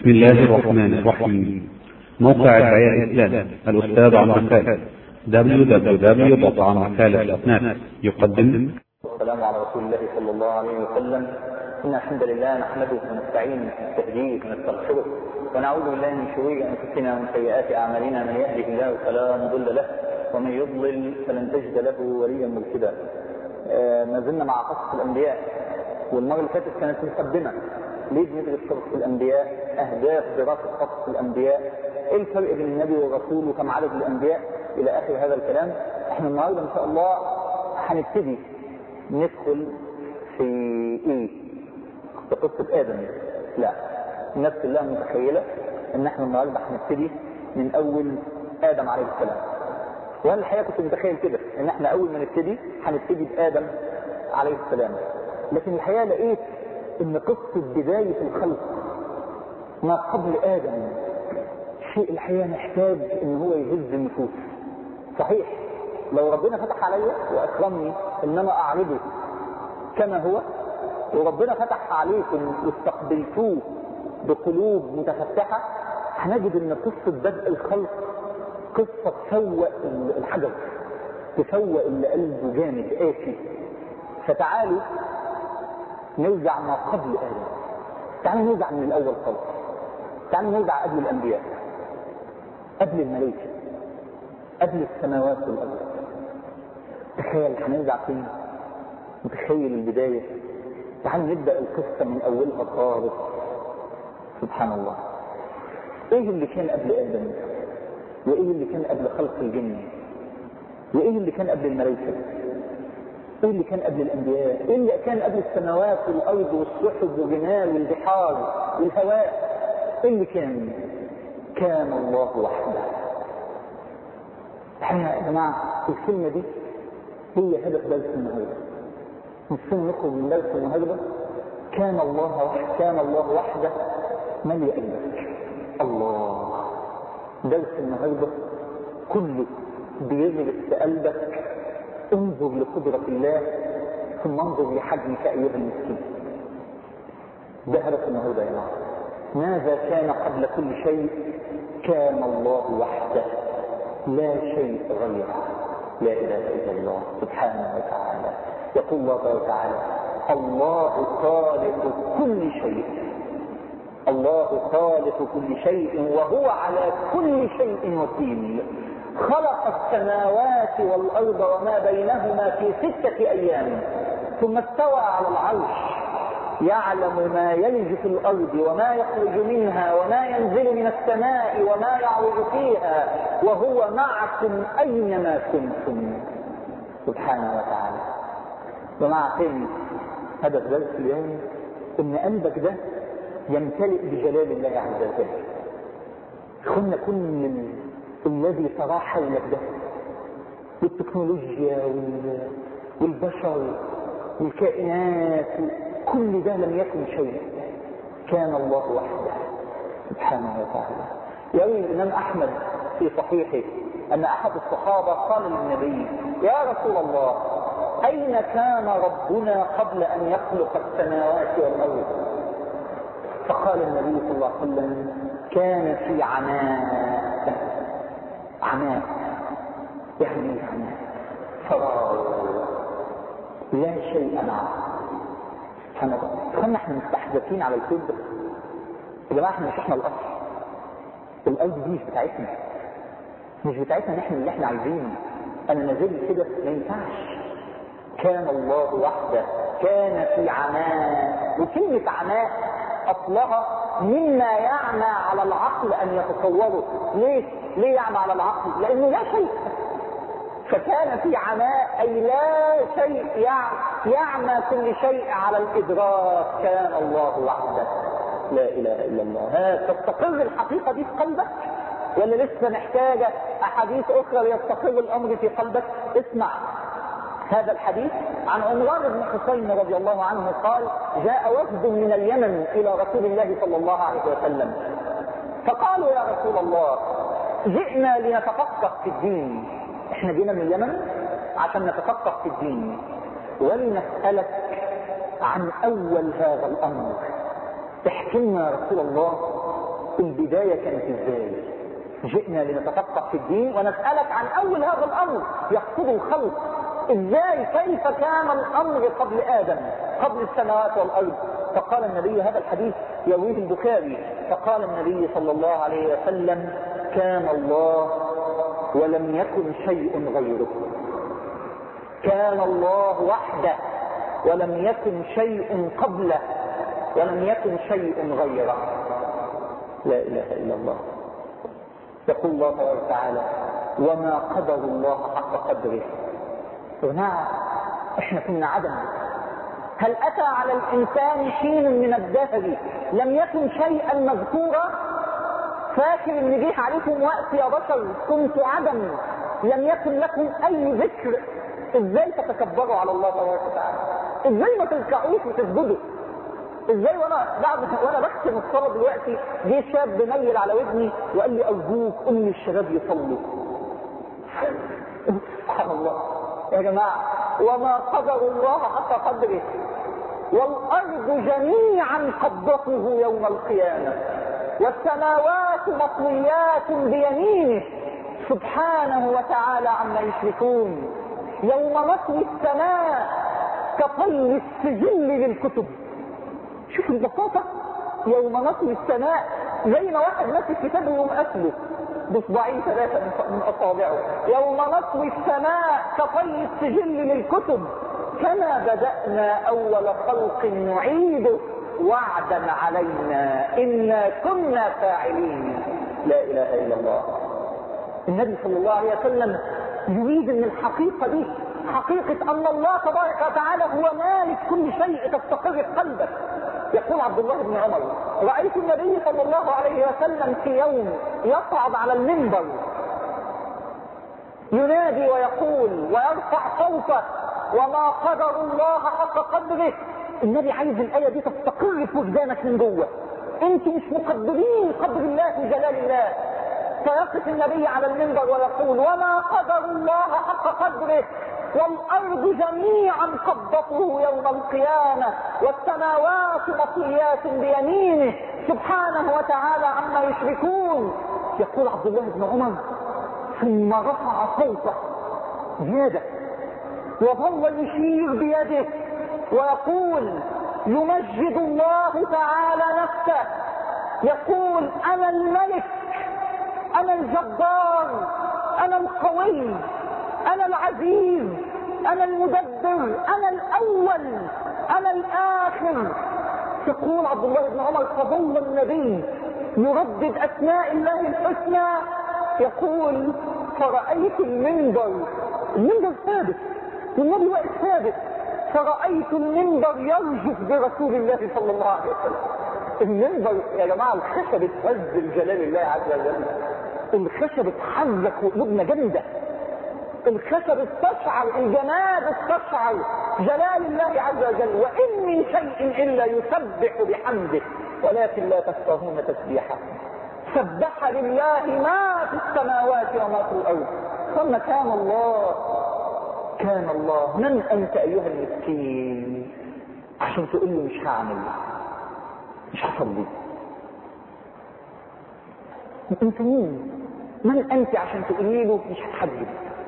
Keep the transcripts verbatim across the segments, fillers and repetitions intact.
بسم الله الرحمن الرحيم. موقع الدعاية الإسلام الأستاذ عمرو خالد دبليو دبليو دبليو دوت عمرو خالد دوت نت يقدم. والسلام على رسول الله صلى الله عليه وسلم. إن الحمد لله نحمده ونستعينه ونستهديه ونستغفره ونعوذ بالله من شرور أنفسنا ومن سيئات أعمالنا. من يهده الله فلا مضل له ومن يضلل فلن تجد له وليا مرشدا. آه ما زلنا مع قصص الأنبياء، والمرة اللي فاتت كانت مقدمة ليه بندرس قصص الأنبياء، أهداف دراسة قصص الأنبياء، إيه الفرق بين النبي والرسول وكم عدد الأنبياء إلى آخر هذا الكلام. إحنا النهارده إن شاء الله هنبتدي ندخل في إيه؟ في قصة آدم. لا، الناس كلها متخيلة إن إحنا النهارده هنبتدي من أول آدم عليه السلام، وأنا الحقيقة كنت متخيل كده إن إحنا أول ما نبتدي هنبتدي بآدم عليه السلام، لكن الحقيقة لقيت إن قصة بداية الخلق ما قبل آدم شيء الحقيقة محتاج إن هو يهز النفوس. صحيح لو ربنا فتح عليا وأكرمني إن أنا أعرضه كما هو، وربنا فتح عليكم واستقبلتوه بقلوب متفتحة، هنجد إن قصة بدء الخلق قصة تسوق الحجر، تسوق اللي قلبه جامد قاسي. فتعالوا نرجع ما قبل آدم، تعالوا نرجع من الأول خالص، تعالوا نرجع قبل الأنبياء، قبل الملائكة، قبل السماوات والأرض. تخيل هنرجع فين؟ متخيل البداية؟ تعالوا نبدأ القصة من أولها خالص. سبحان الله، إيه اللي كان قبل آدم؟ وإيه اللي كان قبل خلق الجن؟ وإيه اللي كان قبل الملائكة؟ ايه اللي كان قبل الانبياء؟ ايه اللي كان قبل السماوات والارض والسحب والجبال والبحار والهواء؟ ايه اللي كان؟ كان الله وحده. الحقيقه يا جماعه الكلمه دي هي هدف درس النهارده. نفسنا نخرج من درس النهارده كان الله وحده، كان الله وحده ملء قلبك. الله، درس النهارده كله بيغرس في قلبك. انظر لقدرة الله ثم انظر لحجمك أيها المسكين. ده هدف النهارده يا جماعة. ماذا كان قبل كل شيء؟ كان الله وحده لا شيء غيره. لا إله إلا الله سبحانه وتعالى. يقول الله تعالى: الله خالق كل شيء، الله خالق كل شيء وهو على كل شيء وكيل. خلق السماوات والأرض وما بينهما في ستة أيام ثم استوى على العرش، يعلم ما يلج في الأرض وما يخرج منها وما ينزل من السماء وما يعرج فيها وهو معكم أينما كنتم. سبحانه وتعالى. جماعة تاني، هدف درس اليوم إن قلبك ده يمتلئ بجلال الله عز وجل. كنا كل الذي تراه حولك ده والتكنولوجيا والبشر والكائنات كل ده لم يكن شيء، كان الله وحده سبحانه وتعالى. يروي الإمام أحمد في صحيحه أن أحد الصحابة قال للنبي: يا رسول الله، أين كان ربنا قبل أن يخلق السماوات والأرض؟ فقال النبي صلى الله عليه وسلم: كان في عناء. عناء يعني عناء، فراغ، لا شيء معه. سبحان الله. كنا احنا مستحدثين على الكذب يا جماعه. احنا مش احنا الاصل، الارض دي مش بتاعتنا، مش بتاعتنا نحن اللي احنا عايزينه. انا نازل كده ما ينفعش. كان الله وحده، كان في عناء. وكلمه عناء اصلها مما يعمى على العقل ان يتصوره. ليه؟ ليه يعمى على العقل؟ لانه لا شيء. فكان في عناء اي لا شيء، يعمى كل شيء على الادراك. كان الله وحده لا اله الا الله. ها تستقر الحقيقه دي في قلبك ولا لسه محتاجه احاديث اخرى ليستقر الامر في قلبك؟ اسمع هذا الحديث عن عمران بن حسين رضي الله عنه قال: جاء وفد من اليمن الى رسول الله صلى الله عليه وسلم فقالوا: يا رسول الله، جئنا لنتفقه في الدين. احنا جينا من اليمن عشان نتفقه في الدين ولنسألك عن اول هذا الامر. احكي لنا يا رسول الله البداية كانت ازاي؟ جئنا لنتفقه في الدين ونسألك عن اول هذا الامر يقصد الخلق. ازاي كيف كان الامر قبل ادم قبل السماوات والارض؟ فقال النبي، هذا الحديث يرويه البخاري، فقال النبي صلى الله عليه وسلم: كان الله ولم يكن شيء غيره. كان الله وحده ولم يكن شيء قبله ولم يكن شيء غيره. لا اله الا الله. يقول الله تبارك وتعالى: وما قدر الله حق قدره. هنا احنا كنا عدم. هل اتى على الانسان حين من الدهر لم يكن شيئا مذكورا؟ فاكر ان جه عليكم وقت يا بشر كنت عدم، لم يكن لكم اي ذكر. ازاي تتكبروا على الله تبارك وتعالى؟ ازاي ما تركعوش وتسجدوا؟ ازاي وانا بعد وانا بختم الصلاه دلوقتي جه شاب بميل على ودني وقال لي: ارجوك قل للشباب يصلوا. سبحان الله يا جماعه، وما قدر الله حق قدره. والارض جميعا قبضته يوم القيامه والسماوات مطويات بيمينه سبحانه وتعالى عما يشركون. يوم نطوي السماء كطي السجل للكتب. شوف البساطة، يوم نطوي السماء زي ما واحد ماسك كتابه يوم قتله بصباعين ثلاثة من أصابعه. يوم نطوي السماء كطي السجل للكتب كما بدأنا أول خلق نعيده وعدا علينا إنا كنا فاعلين. لا إله إلا الله. النبي صلى الله عليه وسلم يريد ان الحقيقة دي حقيقة ان الله تبارك وتعالى هو مالك كل شيء تستقر في قلبك. يقول عبد الله بن عمر: رأيت النبي صلى الله عليه وسلم في يوم يصعد على المنبر ينادي ويقول ويرفع صوته: وما قدر الله حق قدره. النبي عايز الآية دي تستقر في وجدانك من جوه. انتوا مش مقدرين قدر الله وجلال الله. فيقف النبي على المنبر ويقول: وما قدر الله حق قدره والأرض جميعا قبضته يوم القيامة والسماوات مطويات بيمينه سبحانه وتعالى عما يشركون. يقول عبد الله بن عمر: ثم رفع صوته زيادة وظل يشير بيده ويقول يمجد الله تعالى نفسه، يقول: أنا الملك، أنا الجبار، أنا القوي، أنا العزيز، أنا المدبر، أنا الأول، أنا الآخر. يقول عبد الله بن عمر: فظل النبي يردد أسماء الله الحسنى، يقول: فرأيت المنبر، المنبر ثابت والنبي واقف ثابت، فرأيت المنبر يرجف برسول الله صلى الله عليه وسلم. المنبر يا جماعة الخشب اتهز لجلال الله عز وجل، الخشب اتحرك وقلوبنا جامدة، الخشب استشعر، الجماد استشعر جلال الله عز وجل. وإن من شيء إلا يسبح بحمده ولكن لا تفقهون تسبيحه. سبح لله ما في السماوات وما في الأرض. ثم كان الله كان الله من أنت أيها المسكين عشان تقول له مش هعمل، مش هصلي؟ انت مين؟ من انت عشان تقولي له مش هتحجب؟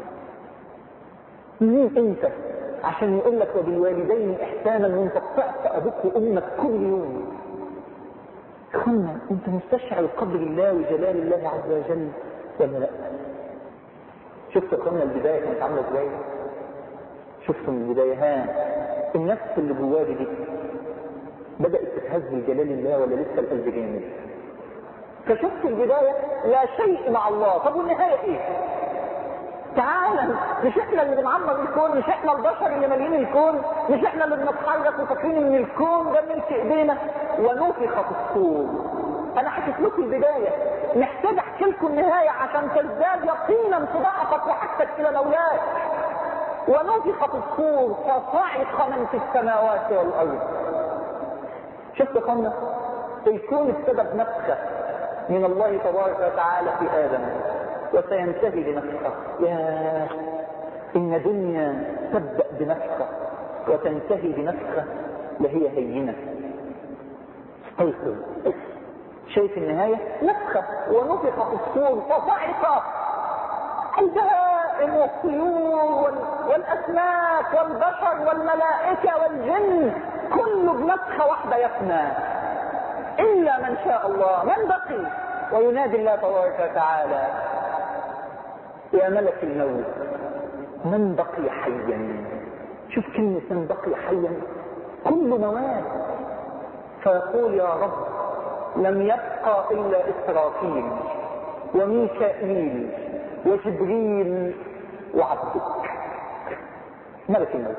مين انت عشان يقول لك وبالوالدين احسانا وانت بتعصى ابوك وامك كل يوم؟ اخوانا، انت مستشعر قدر الله وجلال الله عز وجل ولا لا؟ شفتوا اخوانا البدايه كانت عامله ازاي؟ شفتوا من البدايه ها النفس اللي جوالي دي بدات تتهز لجلال الله ولا لسه القلب جامد؟ فشفت البدايه لا شيء مع الله. طب والنهايه ايه؟ تعالى، مش احنا اللي بنعمر الكون، مش احنا البشر اللي مالين الكون، مش احنا اللي بنتحرك وفاكرين ان الكون ده ملك ايدينا. ونفخ في الصور. انا حكيت لكم البدايه، محتاج احكي لكم النهايه عشان تزداد يقينا في ضعفك وحاجتك الى مولاك. ونفخ في الصور فصعق من في السماوات والارض. شفت يا اخوانا؟ الكون ابتدى بنفخه من الله تبارك وتعالى في ادم وسينتهي بنفخه. يا ان دنيا تبدا بنفخه وتنتهي بنفخه لهي هينه. استيقظ، شايف النهاية؟ نفخة ونفخ في الصور فصعق البهائم والطيور والأسماك والبشر والملائكة والجن، كله بنفخة واحدة يفنى إلا من شاء الله. من بقي؟ وينادي الله تبارك وتعالى يا ملك الموت من بقي حيا. شوف كلمة من بقي حيا، كل موات. فيقول يا رب لم يبقى إلا إسرافيل وميكائيل وجبريل وعبدك ملك الموت.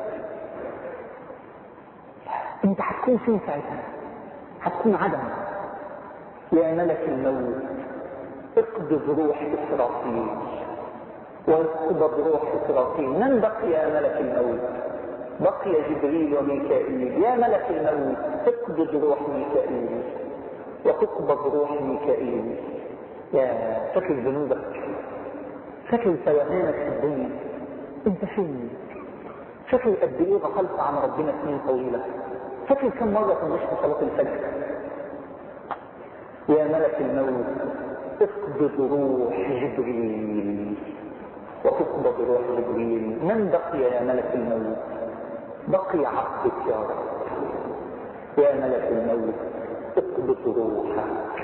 انت هتكون فين ساعتها؟ هتكون عدم. يا ملك الموت اقبض روح إسرافيل واقبض روح إسرافيل. من بقي يا ملك الموت؟ بقي جبريل وميكائيل. يا ملك الموت اقبض روح ميكائيل وتقبض روح ميكائيل. يا فاكر ذنوبك، فاكر سوهانك في الدنيا، انت فين؟ فاكر قد ايه غفلت عن ربنا سنين طويله؟ فاكر كم مره تنشط صلاه الفجر؟ يا ملك الموت اقبض روح جبريل وتقبض روح جبريل. من بقي يا ملك الموت؟ بقي عبدك يا رب. يا ملك الموت اقبض روحك.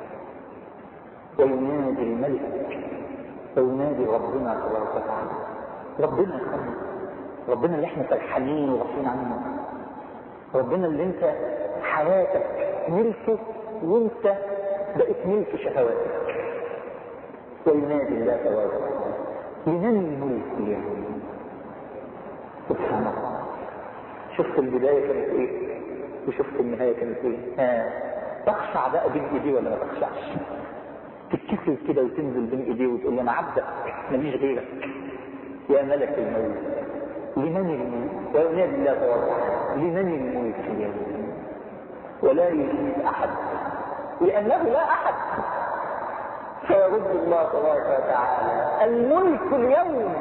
وينادي الملك وينادي ربنا تبارك وتعالى، ربنا يخلص، ربنا اللي احنا فرحانين وغافلين عنه، ربنا اللي انت حياتك ملكه وانت بقيت ملك شهواتك. وينادي الله تبارك وتعالى لمن الملك اليوم؟ سبحان الله. شفت البدايه كانت ايه وشفت النهايه كانت ايه؟ ها تخشع بقى بين ايديه ولا ما تخشعش؟ تتكسر كده وتنزل بين ايديه وتقول له انا عبدك ماليش غيرك. يا ملك الموت لمن الملك؟ وينادي الله تبارك وتعالى لمن الملك اليوم؟ ولا يجيب احد لانه لا احد. فيرد الله تبارك وتعالى الملك اليوم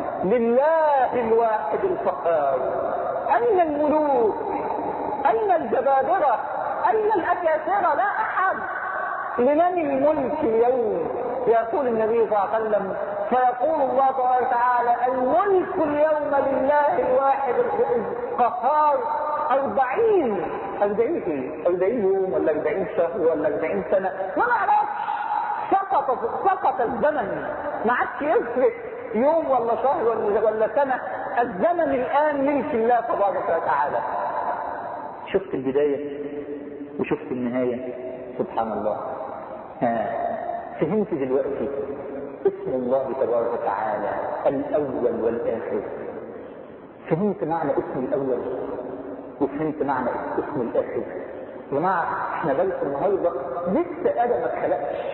لله الواحد القهار. اين الملوك؟ اين الجبابره؟ اين الاكاسره؟ لا احد. لمن الملك اليوم؟ يقول النبي صلى الله عليه وسلم فيقول الله تبارك وتعالى الملك اليوم لله الواحد القهار. أربعين أربعين ايه؟ أربعين يوم ولا أربعين شهر ولا أربعين سنة ما نعرفش. سقط سقط الزمن، ما عادش يفرق يوم ولا شهر ولا ولا سنة. الزمن الآن ملك الله تبارك وتعالى. شفت البداية وشفت النهاية. سبحان الله. ها فهمت دلوقتي اسم الله تبارك وتعالى الأول والآخر؟ فهمت معنى اسم الأول وفهمت معنى اسم الآخر؟ يا جماعة احنا درس النهارده لسه آدم ما اتخلقش،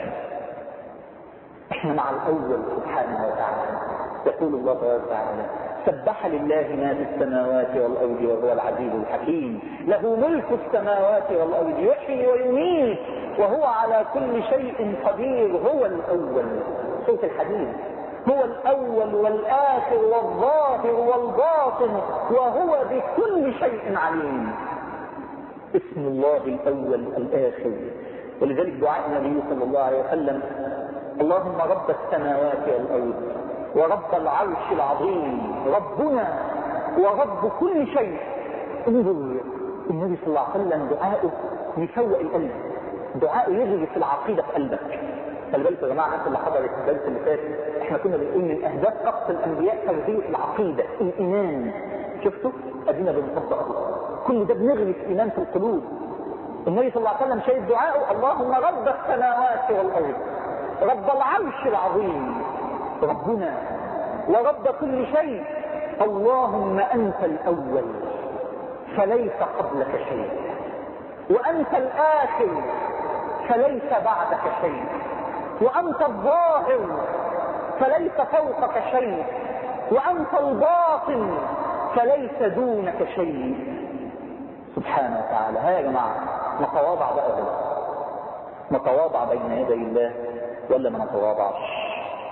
احنا مع الأول سبحانه وتعالى. يقول الله تبارك وتعالى سبح لله ما في السماوات والأرض وهو العزيز الحكيم له ملك السماوات والأرض يحيي ويميت وهو على كل شيء قدير. هو الأول، سورة الحديد، هو الأول والآخر والظاهر والباطن وهو بكل شيء عليم. اسم الله الأول الآخر. ولذلك دعاء النبي صلى الله عليه وسلم اللهم رب السماوات والأرض ورب العرش العظيم ربنا ورب كل شيء. انظر النبي صلى الله عليه وسلم دعاءه يفوق القلب، دعاءه يجري في العقيدة في قلبك. خلي بالك يا جماعه الناس اللي حضرت الدرس اللي فات احنا كنا بنقول من اهداف قصة الانبياء تغذية العقيدة الايمان. شفتوا؟ ادينا بنطبقه. كل ده بنغرس ايمان في القلوب. النبي صلى الله عليه وسلم شايف دعاءه اللهم رب السماوات والارض رب العرش العظيم ربنا ورب كل شيء اللهم انت الاول فليس قبلك شيء وانت الاخر فليس بعدك شيء وانت الظاهر فليس فوقك شيء وانت الباطن فليس دونك شيء. سبحانه وتعالى. ها يا جماعه نتواضع بقى ده. نتواضع بين يدي الله ولا ما نتواضعش؟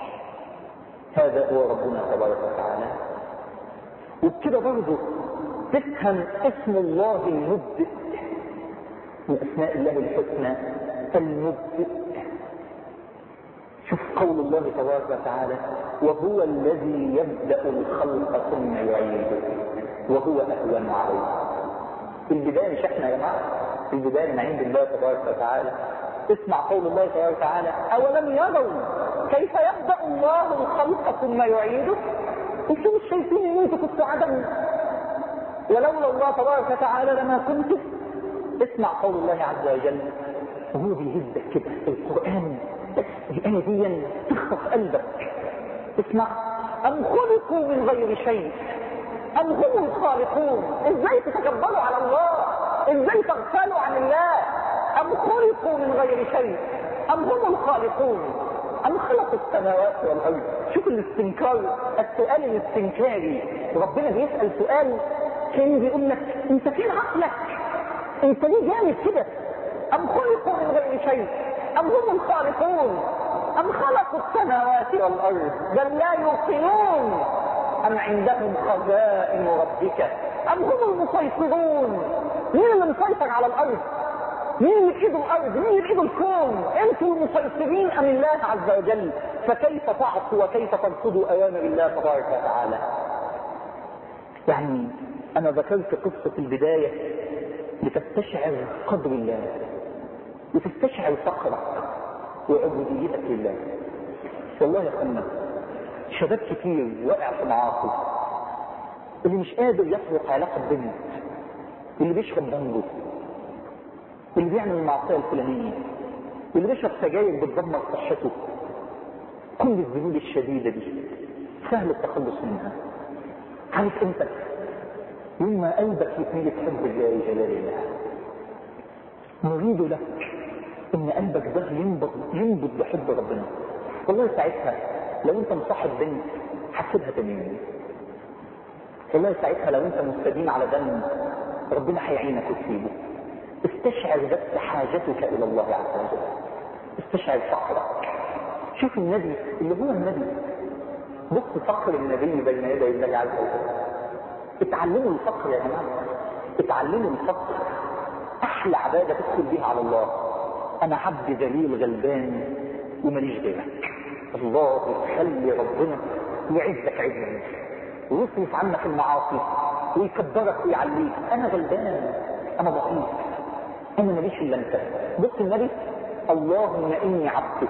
هذا هو ربنا تبارك وتعالى. وبكده برضه تفهم اسم الله المبدئ من اسماء الله الحسنى المبدئ. شوف قول الله تبارك وتعالى وهو الذي يبدأ الخلق ثم يعيده وهو أهون عليه. البداية مش احنا يا جماعة، البداية من عند الله تبارك وتعالى. اسمع قول الله تبارك وتعالى أولم يروا كيف يبدأ الله الخلق ثم يعيده. انتوا مش شايفين ان انتوا كنتوا عدم ولولا الله تبارك وتعالى لما كنتوا. اسمع قول الله عز وجل وهو بيهزك كده القرآن، الآية دي تخطف قلبك. اسمع أم خلقوا من غير شيء أم هم الخالقون. ازاي تتكبروا على الله، ازاي تغفلوا عن الله. أم خلقوا من غير شيء أم هم الخالقون أم خلقوا السماوات والأرض. شوف الاستنكار، السؤال الاستنكاري. ربنا بيسأل سؤال كان بيقول لك انت فين عقلك، انت ليه جامد كده. أم خلقوا من غير شيء أم هم الخالقون أم خلقوا السماوات والأرض بل لا يوقنون أم عندهم خزائن ربك أم هم المسيطرون. مين اللي مسيطر على الأرض؟ مين اللي بإيده الأرض؟ مين اللي بإيده الكون؟ أنتم المسيطرين أم الله عز وجل؟ فكيف تعصوا وكيف ترفضوا أوامر الله تبارك وتعالى؟ يعني أنا ذكرت قصة البداية لتستشعر قدر الله وتستشعر فقرك وعبوديتك لله. والله يا اخوانا شباب كتير واقع في معاصي، اللي مش قادر يفرق علاقه ببنت، اللي بيشرب بانجو، اللي بيعمل المعصيه الفلانيه، اللي بيشرب سجاير بتدمر صحته. كل الذنوب الشديده دي سهل التخلص منها. عارف انت لما قلبك يتميل تحب الله جلال الله، نريد لك ان قلبك ده ينبض ينبض بحب ربنا. والله ساعتها لو انت مصاحب بنت حسبها تمام. والله ساعتها لو انت مستدين على دم ربنا هيعينك وتسيبه. استشعر بس حاجتك الى الله عز وجل، استشعر فقرك. شوف النبي اللي هو النبي، بص فقر النبي بين يدي الله عز وجل. اتعلموا الفقر يا جماعه، اتعلموا الفقر. احلى عباده تدخل بيها على الله. انا عبد ذليل غلبان وماليش غيرك. الله يخلي ربنا يعزك عزا ويصرف عنك المعاصي ويكبرك ويعليك. انا غلبان، انا ضعيف، انا ماليش الا انت. بص النبي اللهم اني عبدك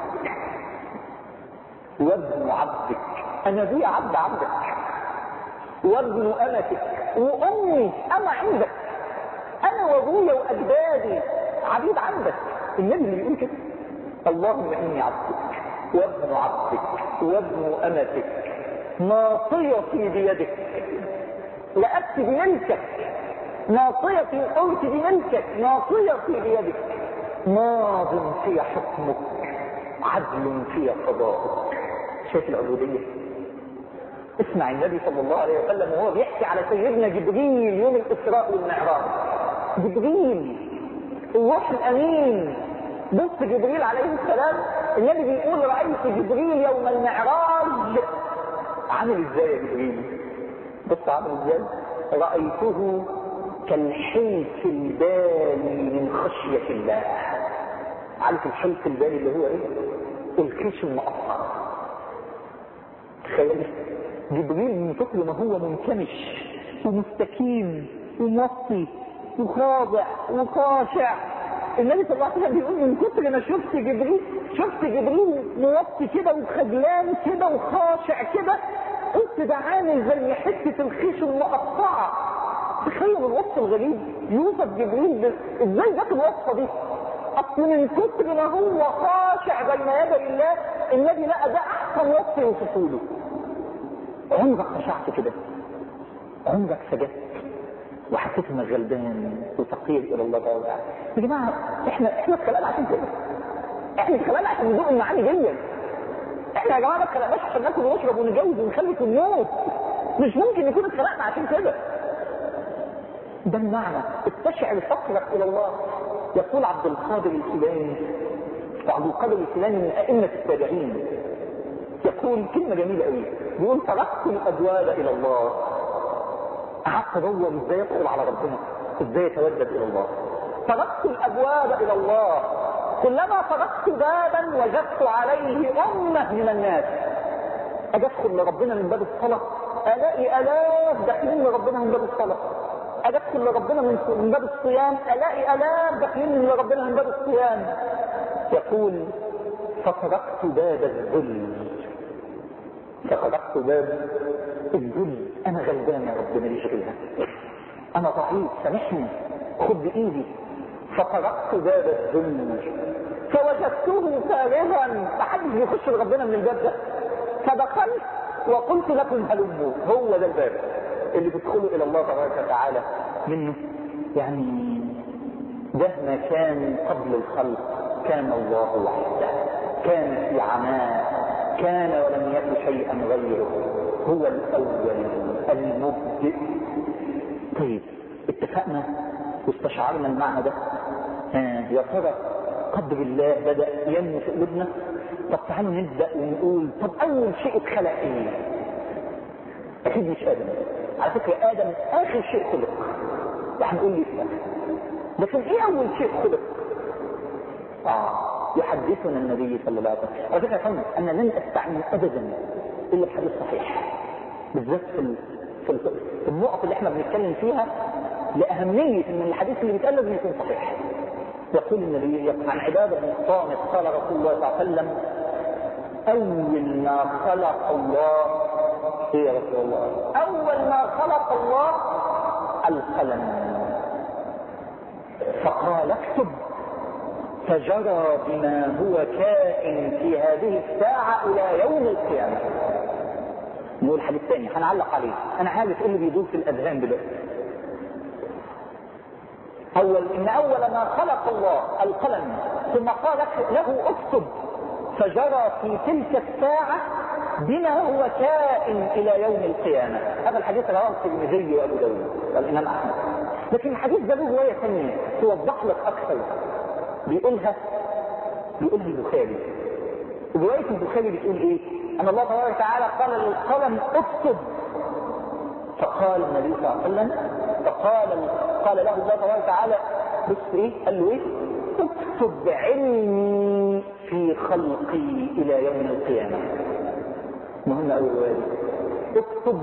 وابن عبدك، انا بي عبد عبدك وابن امتك وامي انا عندك، انا وابويا واجدادي عبيد عندك. النبي اللي يقول كده اللهم اني عبدك وابن عبدك وابن امتك ناصيتي بيدك لأتي بملكك، ناصيتي قلت بملكك، ناصيتي بيدك، ماض في حكمك عدل في قضاءك. شايف العبودية؟ اسمع النبي صلى الله عليه وسلم وهو بيحكي على سيدنا جبريل يوم الإسراء والمعراج. جبريل الروح الأمين. بص جبريل عليه السلام، النبي بيقول رأيت جبريل يوم المعراج عامل ازاي يا جبريل؟ بص عامل ازاي؟ رأيته كالحلف البالي من خشية الله. عارف الحلف البالي اللي هو ايه؟ الكيش المقطع. تخيل جبريل من كتر ما هو منكمش ومستكين وموطي وخاضع وخاشع. النبي صلى الله عليه وسلم بيقول من كتر ما شفت جبريل شفت جبريل موطي كده وخجلان كده وخاشع كده، قلت ده عامل زي حته الخيش المقطعه. تخيل الوصف الغريب يوصف جبريل ازاي جت الوصفه دي. اصل من كتر ما هو خاشع بين يدي الله النبي لقى ده احسن وصف يوصفه له. عمرك خشعت كده؟ عمرك سجدت وحسيت انك غلبان وفقير الى الله تعالى؟ يا جماعه احنا احنا اتخلقنا عشان كده. احنا اتخلقنا عشان ندوق المعاني دي. احنا يا جماعه ما اتخلقناش عشان ناكل ونشرب ونتجوز ونخلف ونموت. مش ممكن نكون اتخلقنا عشان كده. ده المعنى. استشعر فقرك الى الله. يقول عبد القادر الكيلاني، وعبد القادر الكيلاني من ائمه التابعين، يقول كلمه جميله قوي، بيقول تركت الابواب الى الله. قعدت ادور ازاي ادخل على ربنا، ازاي اتودد الى الله. تركت الابواب الى الله كلما طرقت بابا وجدت عليه أمة من الناس. أجي أدخل لربنا من باب الصلاة ألاقي آلاف داخلين لربنا من باب الصلاة. أجي أدخل لربنا من باب الصيام ألاقي آلاف داخلين لربنا من باب الصيام. يقول فطرقت باب الذل، فطرقت باب الذل. أنا غلبان يا رب ماليش غيرها، أنا ضعيف سامحني خد بإيدي. فطرقت باب الذل فوجدته فارغا، محدش بيخش لربنا من الباب ده. فدخلت وقلت لكم هلموا. هو ده الباب اللي تدخلوا الى الله تبارك وتعالى منه. يعني ده ما كان قبل الخلق، كان الله وحده، كان في عماء، كان ولم يكن شيئا غيره، هو الاول المبدئ. طيب اتفقنا واستشعرنا المعنى ده. آه يا ترى قدر الله بدأ ينمو في قلوبنا. طب تعالوا نبدأ ونقول طب أول شيء اتخلق إيه؟ أكيد مش آدم. على فكرة آدم آخر شيء خلق، وهنقول لي إيه. لكن إيه أول شيء خلق؟ آه يحدثنا النبي صلى الله عليه وسلم. على فكرة فهمت أن لن أستعمل أبدا إلا بحديث صحيح، بالذات في في النقط اللي احنا بنتكلم فيها لأهمية إن الحديث اللي بيتقال لازم يكون صحيح. يقول النبي عن عبادة بن الصامت قال رسول الله صلى الله عليه وسلم أول ما خلق الله إيه يا رسول الله؟ أول ما خلق الله القلم، فقال اكتب، فجرى بما هو كائن في هذه الساعة إلى يوم القيامة. نقول حديث ثاني هنعلق عليه، أنا عارف إيه اللي بيدور في الأذهان دلوقتي. أول إن أول ما خلق الله القلم، ثم قال له اكتب، فجرى في تلك الساعة بما هو كائن إلى يوم القيامة. هذا الحديث رواه الترمذي وأبو داود والإمام أحمد. لكن الحديث ده له رواية ثانية توضح لك أكثر، بيقولها بيقولها البخاري. رواية البخاري بتقول إيه؟ أن الله تبارك وتعالى قال للقلم اكتب، فقال النبي صلى الله عليه وسلم فقال قال له الله تبارك وتعالى بص ايه؟ قال له ايه؟ اكتب علمي في خلقي الى يوم القيامه. مهم قوي الوالد، اكتب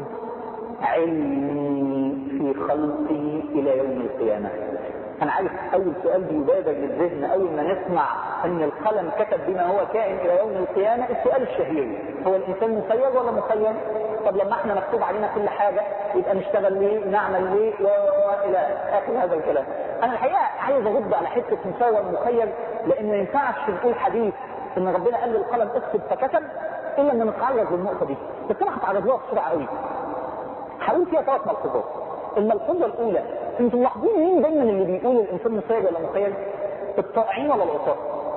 علمي في خلقي الى يوم القيامه. انا عارف اول سؤال بيبادر للذهن اول ما نسمع ان القلم كتب بما هو كائن الى يوم القيامه، السؤال الشهير هو الانسان مسير ولا مخير؟ طب لما احنا مكتوب علينا كل حاجه يبقى نشتغل ليه؟ نعمل ليه؟ والى اخر هذا الكلام. انا الحقيقه عايز ارد على حته مسير مخير، لان ما ينفعش نقول حديث ان ربنا قال للقلم اكتب فكتب الا ان نتعرض للنقطه دي. بس انا هتعرض لها بسرعه قوي. هقول فيها ثلاث ملحوظات. الملحوظه الاولى، انتم ملاحظين مين دايما اللي بيقول الانسان مسير ولا مخير؟ الطائعين ولا العصاة؟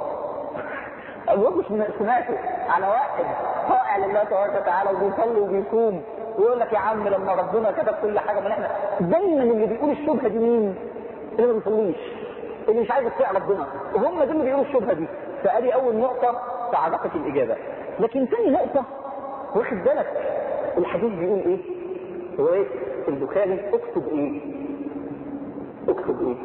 الوقت سمعته على واحد طائع لله تبارك وتعالى وبيصلي وبيصوم ويقول لك يا عم لما ربنا كتب كل حاجه من احنا. دايما اللي بيقول الشبهه دي مين؟ اللي ما بيصليش، اللي مش عايز يطيع ربنا، وهم دول اللي بيقولوا الشبهه دي. فادي اول نقطه تعرفت الاجابه. لكن ثاني نقطه، واخد بالك الحديث بيقول ايه؟ هو ايه؟ البخاري اكتب ايه؟ اكتب ايه؟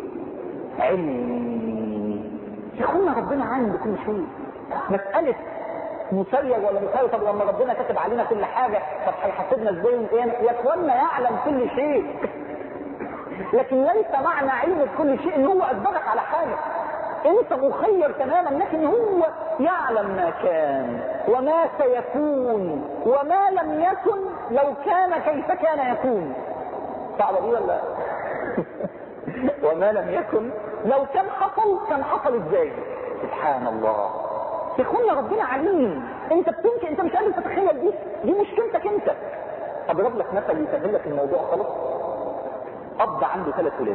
علم. يا اخوانا ربنا عالم بكل شيء. مسألة مسير ولا مسير، طب لما ربنا كتب علينا كل حاجة طب هيحاسبنا ازاي ونقيم؟ يا اخوانا يعلم كل شيء، لكن ليس معنى علم كل شيء ان هو اجبرك على حاجة. انت مخير تماما، لكن هو يعلم ما كان وما سيكون وما لم يكن لو كان كيف كان يكون. صعبة دي ولا وما لم يكن لو كان حصل كان حصل ازاي؟ سبحان الله. يكون ربنا عليم. انت بتنكر، انت مش قادر تتخيل دي دي مشكلتك انت. اضرب لك مثل يسهل لك الموضوع خالص. اب عنده ثلاث ولاد،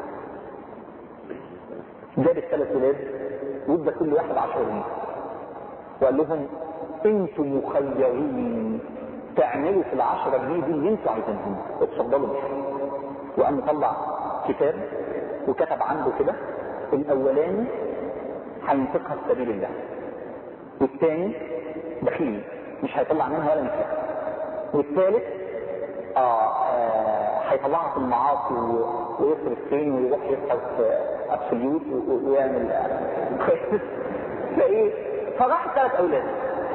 جاب الثلاث ولاد وادى كل واحد عشرة جنيه وقال لهم انتم مخيرين تعملوا في العشرة جنيه دي اللي انتوا عايزينهم، اتفضلوا بيها. وقام مطلع كتاب وكتب عنده كده الاولاني هينفقها في سبيل الله، والثاني بخيل مش هيطلع منها ولا نفسها، والثالث اه هيطلعها في المعاصي ويصرف فين ويروح يصرف ابسوليوت ويعمل فايه فراح ثلاث اولاد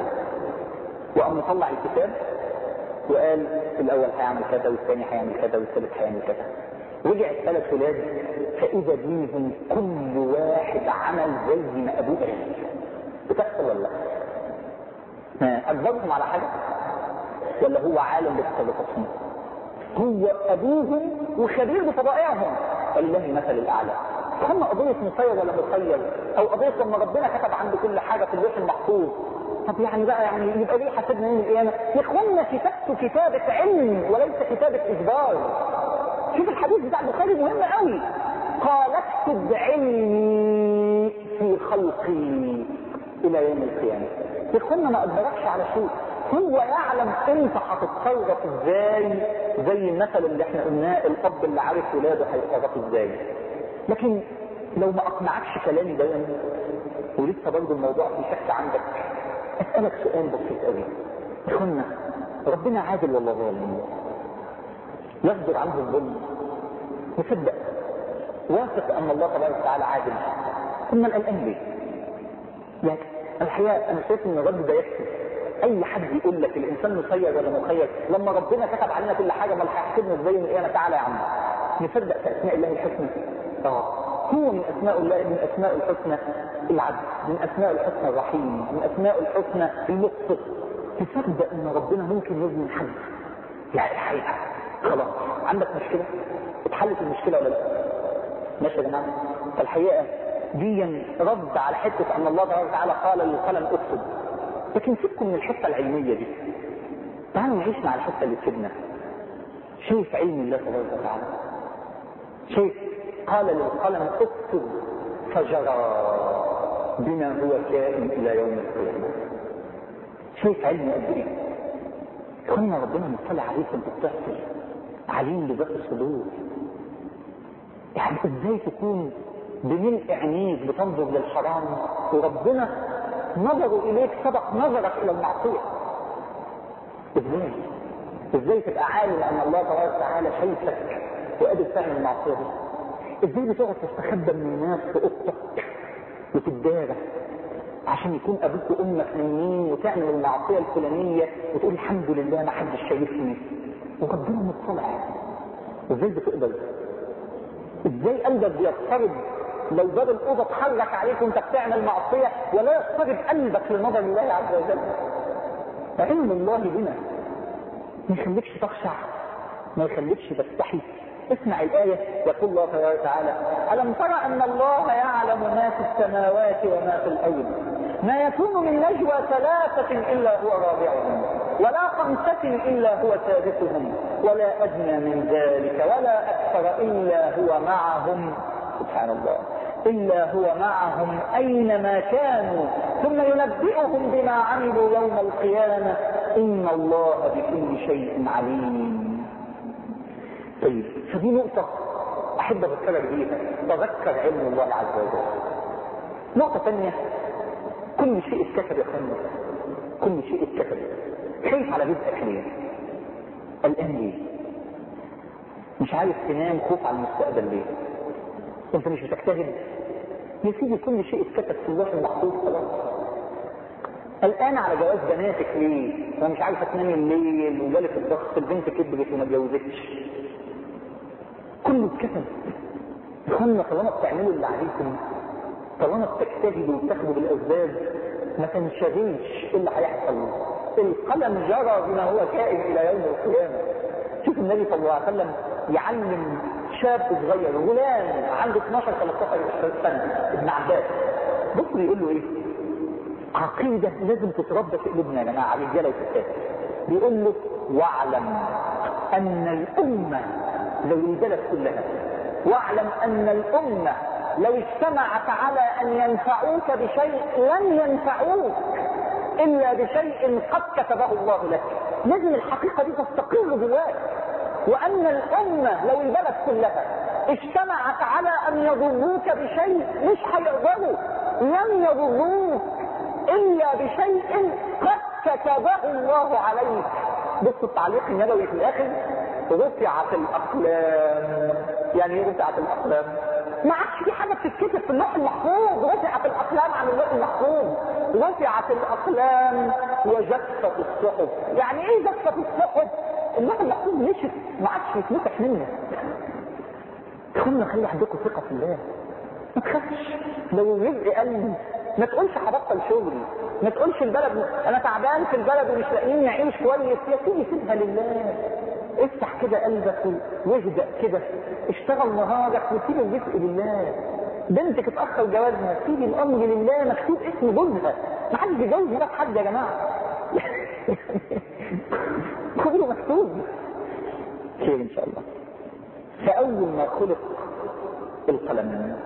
وقام مطلع الكتاب وقال الاول هيعمل كذا والثاني هيعمل كذا والثالث هيعمل كذا. رجع الثلاث ولاد فاذا بيهم كل واحد عمل زي ما ابوه قال. بتحصل ولا لا؟ اجبرهم على حاجه ولا هو عالم بتصرفاتهم؟ هو ابوهم وخبير بطبائعهم ولله المثل الاعلى. هم قضيه مخير ولا مخير او قضيه لما ربنا كتب عنده كل حاجه في اللوح المحفوظ. طب يعني بقى يعني يبقى ليه حسبنا يوم القيامه؟ يا اخوانا كتابته كتابه علم وليس كتابه اجبار. شوف الحديث بتاع البخاري مهم قوي. قال اكتب علمي في خلقي الى يوم القيامه. يا اخوانا ما اجبركش على شيء، هو يعلم انت هتتصرف ازاي، زي المثل اللي احنا قلناه الاب اللي عارف ولاده هيتصرفوا ازاي. لكن لو ما اقنعكش كلامي ده ولسه برضه الموضوع في شك عندك، اسالك سؤال بسيط قوي. اخوانا ربنا عادل ولا ظالم؟ يصدر عنه الظلم؟ نصدق واثق ان الله تبارك وتعالى عادل. ثم الان ليه؟ يعني الحقيقه انا شايف ان الرد ده يكفي. اي حد يقول لك الانسان مسير ولا مخير لما ربنا كتب علينا كل حاجه، ما هيحاسبنا ازاي من القيامه؟ تعالى يا عم نصدق في اسماء الله الحسنى. اه هو من اسماء الله، من اسماء الحسنى العدل، من اسماء الحسنى الرحيم، من اسماء الحسنى المقسط. تصدق ان ربنا ممكن يظلم حد؟ يعني الحقيقه خلاص عندك مشكله اتحلت المشكله ولا لا؟ ماشي يا جماعه. فالحقيقه دي رد على حته ان الله تبارك وتعالى قال للقلم اكتب. لكن سيبكم من الحته العلميه دي، تعالوا نعيش مع الحته اللي تفيدنا. شايف علم الله تبارك وتعالى؟ شايف قال للقلم اكتب فجرى بما هو كائن الى يوم القيامه. شايف علم قد ايه؟ خلنا ربنا مطلع عليك انت بتحصل، عليم بذات الصدور. يعني ازاي تكون بملء عينيك بتنظر للحرام وربنا نظروا اليك سبق نظرك الى المعصيه؟ ازاي؟ ازاي تبقى عالم ان الله تبارك وتعالى شايفك وقادر تعمل المعصيه دي؟ ازاي بتقعد تستخبى من الناس في اوضتك وفي الدارة عشان يكون ابوك وامك نايمين وتعمل المعصيه الفلانيه وتقول الحمد لله ما حدش شايفني وربنا مطلع؟ ازاي بتقدر؟ ازاي قلبك بيضطرب لو باب الاوضه اتحرك عليك وانت بتعمل معصيه ولا يضطرب قلبك لنظر الله عز وجل؟ علم الله بنا ما يخليكش تخشع، ما يخليكش تستحي. اسمع الآية، يقول الله تبارك وتعالى: ألم ترى أن الله يعلم ما في السماوات وما في الأرض ما يكون من نجوى ثلاثة إلا هو رابعهم ولا خمسة إلا هو سادسهم ولا أدنى من ذلك ولا أكثر إلا هو معهم، سبحان الله، إلا هو معهم أينما كانوا ثم ينبئهم بما عملوا يوم القيامة إن الله بكل شيء عليم. طيب فدي نقطة أحب أذكرك بيها، تذكر علم الله عز وجل. نقطة ثانية، كل شيء اتكتب يا أخوانا، كل شيء اتكتب. خايف على رزقك ليه؟ الآن ليه؟ مش عارف تنام خوف على المستقبل ليه؟ أنت مش بتجتهد؟ يا سيدي كل شيء اتكتب في اللوح المحفوظ خلاص. الآن على جواز بناتك ليه؟ أنا مش عارفة تنامي الليل وجالك الضغط، البنت كبرت وما اتجوزتش. كله اتكتب. اخوانا طالما بتعملوا اللي عليكم، طالما بتجتهدوا وبتاخدوا بالاسباب، ما تنشغلش ايه اللي هيحصل. القلم جرى بما هو كائن الى يوم القيامه. شوف النبي صلى الله عليه وسلم يعلم شاب صغير غلام عنده اثناشر ثلاثتاشر سنه، ابن عباس، بص بيقول له ايه؟ عقيده لازم تتربى في قلوبنا يا جماعه، رجاله وستات. بيقول له: واعلم ان الامه لو البلد كلها، واعلم ان الامه لو اجتمعت على ان ينفعوك بشيء لن ينفعوك الا بشيء قد كتبه الله لك. لازم الحقيقه دي تستقر جواك. وان الامه لو البلد كلها اجتمعت على ان يضروك بشيء مش هيقدروا، لن يضروك الا بشيء قد كتبه الله عليك. بص التعليق النبوي في الاخر: رفعت الاقلام. يعني ايه رفعت الاقلام؟ ما عادش في حاجه بتتكتب في اللوح المحفوظ، رفعت الاقلام عن اللوح المحفوظ، رفعت الاقلام وجفت الصحف. يعني ايه جفت الصحف؟ اللوح المحفوظ نشف، ما عادش يتمسح منه. خلنا خلي عندكم ثقه في الله، ما تخافش. لو الرزق قل ما تقولش هبطل شغلي، ما تقولش البلد انا تعبان في البلد ومش لاقيين يعيش كويس، يا سيدي سيبها لله. افتح كده قلبك واهدأ كده، اشتغل نهارك وسيب الرزق لله. بنتك اتاخر جوازها، سيب الامر لله، مكتوب اسم جوزها، ما حدش بيجوز هناك حد يا جماعه. كله مكتوب خير ان شاء الله. فاول ما خلق القلم،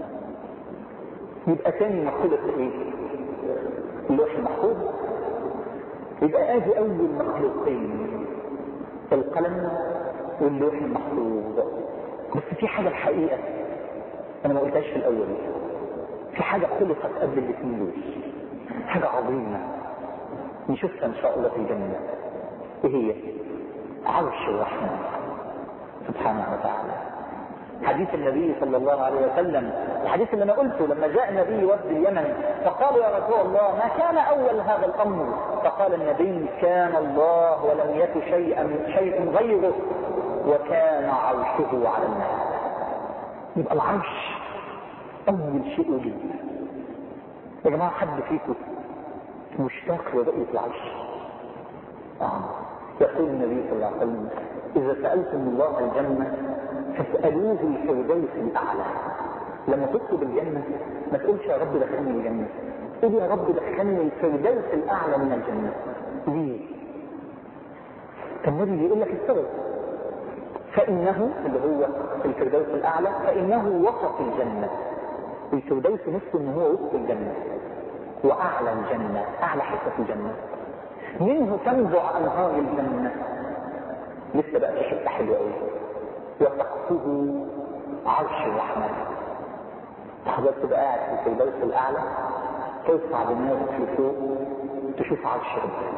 يبقى ثاني ما خلق ايه؟ اللوح المحفوظ. يبقى ادي اول مخلوقين، القلم واللوح المحفوظ. بس في حاجه الحقيقه انا ما قلتهاش في الاول، في حاجه خلقت قبل الاثنين دول، حاجه عظيمه نشوفها ان شاء الله في الجنه. ايه هي؟ عرش الرحمن سبحانه وتعالى. حديث النبي صلى الله عليه وسلم، الحديث اللي انا قلته لما جاء النبي وفد اليمن فقالوا يا رسول الله ما كان اول هذا الامر؟ فقال النبي كان الله ولم يك شيئا شيء غيره وكان عرشه على الماء. يبقى العرش اول شيء وجد. يا جماعه حد فيكم مشتاق لرؤيه العرش؟ آه. يقول النبي صلى الله عليه وسلم اذا سالتم الله الجنه فاسألوه الفردوس الأعلى. لما تطلب الجنة ما تقولش يا رب دخلني الجنة، قول يا رب دخلني الفردوس الأعلى من الجنة. ليه؟ النبي بيقول لك السبب، فإنه اللي هو الفردوس الأعلى فإنه وسط الجنة. الفردوس نفسه إن هو وسط الجنة وأعلى الجنة، أعلى حتة في الجنة، منه تنبع أنهار الجنة. لسه بقى في حتة حلوة قوي، وسقفه عرش الرحمن. حضرتك تبقى قاعد في الفردوس الاعلى، ترفع دماغك لفوق تشوف عرش ربنا.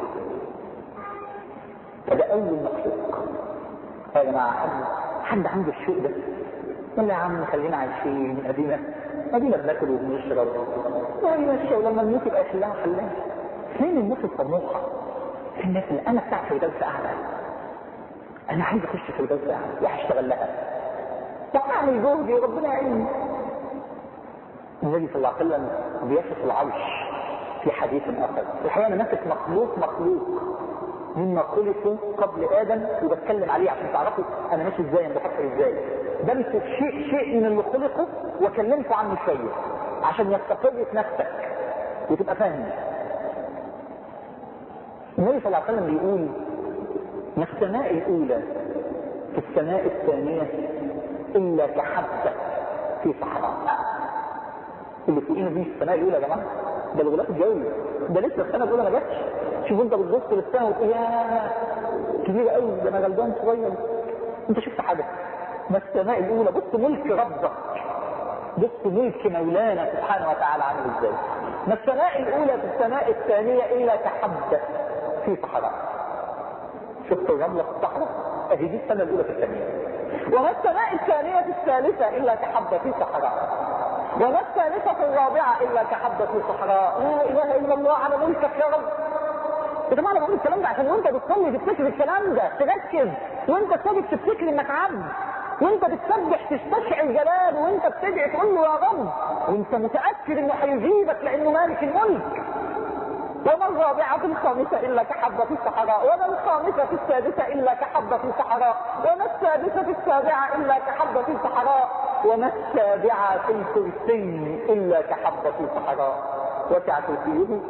فده اول مخلوق. يا جماعه حد حد عنده الشوق ده؟ ولا يا عم خلينا عايشين ادينا ادينا بناكل وبنشرب وماشي، ولما نموت يبقى خلاها خلاها. فين الناس الطموحه؟ فين الناس اللي انا بتاع فردوس اعلى، انا عايز اخش في الجوز اعلى وهشتغل لها واعمل جهدي وربنا يعيني. النبي صلى الله عليه وسلم بيصف العرش في حديث اخر. الحقيقه انا ماسك مخلوق مخلوق مما خلقوا قبل ادم وبتكلم عليه عشان تعرفوا انا ماشي ازاي، انا بفكر ازاي. بمسك شيء شيء من اللي خلقوا واكلمكم عنه شويه عشان يستقر في نفسك وتبقى فاهم. النبي صلى الله عليه وسلم بيقول ما السماء الاولى في السماء الثانيه الا كحبه في صحراء. اللي فوقينا دي السماء الاولى يا جماعه، ده الغلاف الجوي، ده لسه السنه الاولى ما جاتش. شوف انت بتبص للسماء وتقول يا كبيره قوي، ده انا غلبان صغير. انت شفت حاجه؟ ما السماء الاولى، بص ملك ربك، بص ملك مولانا سبحانه وتعالى عامل ازاي. ما السماء الاولى في السماء الثانيه الا كحبه في صحراء. شفت الرمله في الصحراء؟ اهي دي السنه الاولى في الثانيه. وما السماء الثانيه في الثالثه الا كحبه في صحراء. وما الثالثه في الرابعه الا كحبه في صحراء. لا اله الا الله على ملكك يا رب. يا جماعه انا بقول الكلام ده عشان وانت بتصلي تفتكر الكلام ده، تركز وانت ساجد تفتكر انك عبد، وانت بتسبح تستشعر جلاله، وانت بتدعي تقول له يا رب، وانت متاكد انه هيجيبك لانه مالك الملك. وما الرابعة في الخامسة إلا كحبة في الصحراء، وما الخامسة في السادسة إلا كحبة في الصحراء، وما السادسة في السابعة إلا كحبة في الصحراء، وما السابعة في الكرسي إلا كحبة في الصحراء. وسع كرسيه.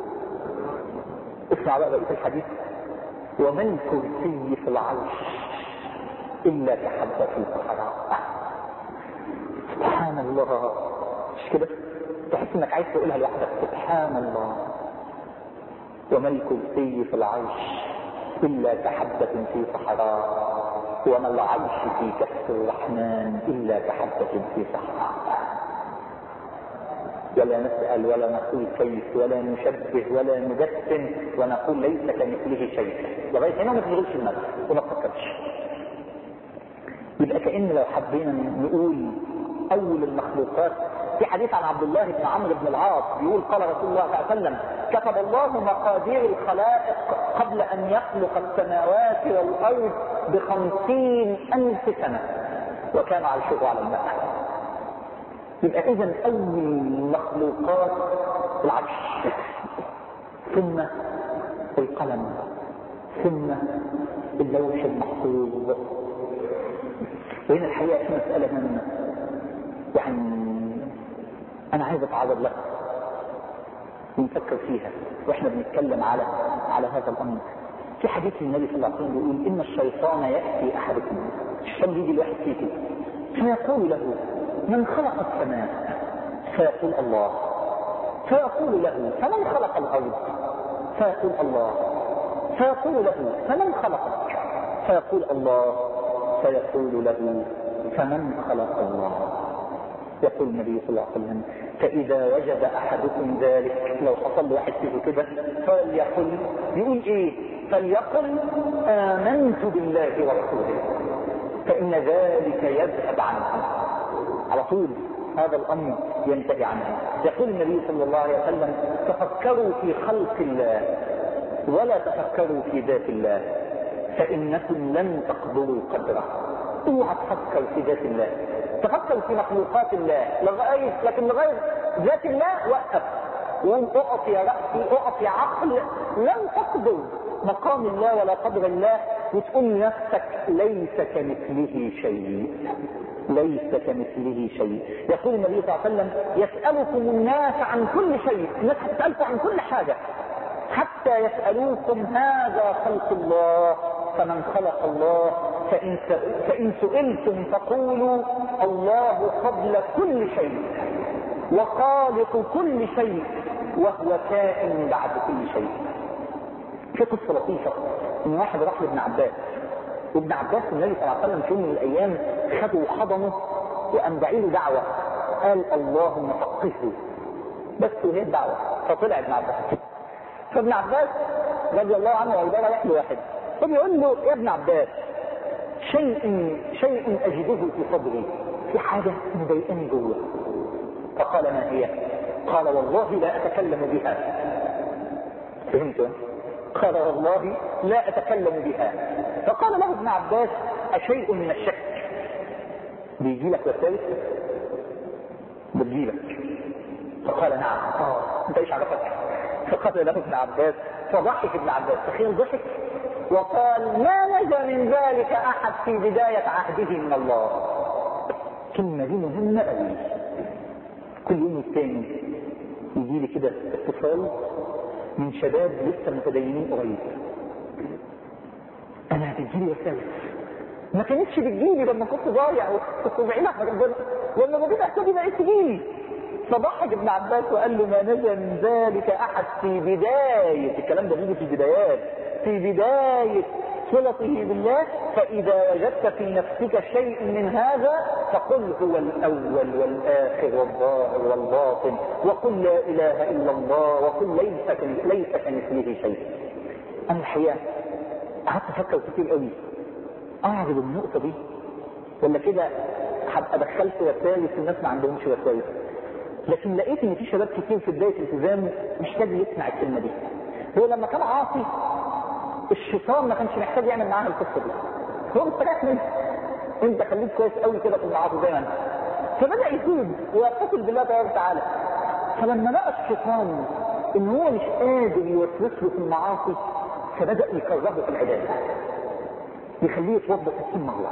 اسمع بقى بقية الحديث. وما الكرسي في العرش إلا كحبة في الصحراء. سبحان الله. مش كده؟ تحس انك عايز تقولها لوحدك. سبحان الله. وما الكرسي في العرش إلا كحبة في صحراء، وما العرش في كف الرحمن إلا كحبة في صحراء. ولا نسأل ولا نقول كيف ولا نشبه ولا نجسم ونقول ليس كمثله شيء. لغاية هنا ما تشغلش دماغك وما تفكرش. يبقى كأن لو حبينا نقول اول المخلوقات. في حديث عن عبد الله بن عمرو بن العاص بيقول قال رسول الله صلى الله عليه وسلم كتب الله مقادير الخلائق قبل ان يخلق السماوات والارض بخمسين الف سنة وكان عرشه على الماء. يبقى اذا اول مخلوقات العرش، ثم القلم، ثم اللوح المحفوظ. وهنا الحقيقة في مسألة مهمة يعني انا عايز اتعرض لها ونفكر فيها واحنا بنتكلم على على هذا الامر. في حديث النبي صلى الله عليه وسلم بيقول ان الشيطان ياتي احدكم، الشيطان يجي لواحد فيكم فيقول له من خلق السماء؟ فيقول الله. فيقول له فمن خلق الارض؟ فيقول الله. فيقول له فمن خلقك؟ فيقول الله. فيقول له فمن خلق الله؟ يقول النبي صلى الله عليه وسلم فإذا وجد أحدكم ذلك، لو حصل واحد فيه كده فليقل، يقول إيه؟ فليقل آمنت بالله ورسوله فإن ذلك يذهب عنه. على طول هذا الأمر ينتهي عنه. يقول النبي صلى الله عليه وسلم تفكروا في خلق الله ولا تفكروا في ذات الله فإنكم لن تقدروا قدره. اوعى تفكر في ذات الله، تفكر في مخلوقات الله لغاية، لكن لغاية ذات الله وقف وقف يا رأسي، وقف يا عقل، لن تقدر مقام الله ولا قدر الله وتقول لنفسك ليس كمثله شيء، ليس كمثله شيء. يقول النبي صلى الله عليه وسلم يسألكم الناس عن كل شيء، الناس تسألكم عن كل حاجة حتى يسألوكم هذا خلق الله فمن خلق الله؟ فإن, فإن سئلتم فقولوا الله قبل كل شيء وخالق كل شيء وهو كائن بعد كل شيء. في قصة لطيفة ان واحد راح لابن عباس، وابن عباس النبي صلى الله عليه وسلم في يوم من الايام خده وحضنه وقام داعي له دعوة قال اللهم فقهه، بس وهي الدعوة. فطلع ابن عباس، فابن عباس رضي الله عنه وارضاه رايح له واحد فبيقول له يا ابن عباس شيء شيء اجده في صدري، في حاجه مضايقاني جوه. فقال ما هي؟ قال والله لا اتكلم بها. فهمت؟ قال والله لا اتكلم بها. فقال له ابن عباس اشيء من الشك بيجي لك وساوس؟ بتجي لك. فقال نعم. اه انت ايش عرفك؟ فقال له ابن عباس، فضحك ابن عباس، تخيل ضحك وقال ما نجا من ذلك احد في بداية عهده من الله. كلمة دي مهمة قوي. كل يوم الثاني يجي لي كده اتصال من شباب لسه متدينين قريب، انا هتجيلي وساوس ما كانتش بتجيلي لما كنت ضايع وكنت بعيد عن ربنا، ولما بقيت احتاجي بقيت تجيلي. فضحك ابن عباس وقال له ما نجا من ذلك احد في بداية، الكلام ده بيجي في البدايات، في بداية صلته بالله. فإذا وجدت في نفسك شيء من هذا فقل هو الأول والآخر والظاهر والباطن، وقل لا إله إلا الله، وقل ليس ليس كمثله شيء. أنا الحقيقة قعدت أفكر كتير قوي أعرض النقطة دي ولا كده هبقى دخلت وساوس الناس ما عندهمش وساوس. لكن لقيت ان في شباب كتير في بداية الالتزام محتاج يسمع الكلمة دي. هو لما كان عاصي الشيطان ما كانش محتاج يعمل معاه القصة دي، هو مستريح منه، انت خليك كويس قوي كده في المعاصي زي ما انت. فبدأ يتوب ويتصل بالله تبارك وتعالى. فلما لقى الشيطان ان هو مش قادر يوسوس له في المعاصي فبدأ يكرهه في العبادة، يخليه يتوضا ستين مرة،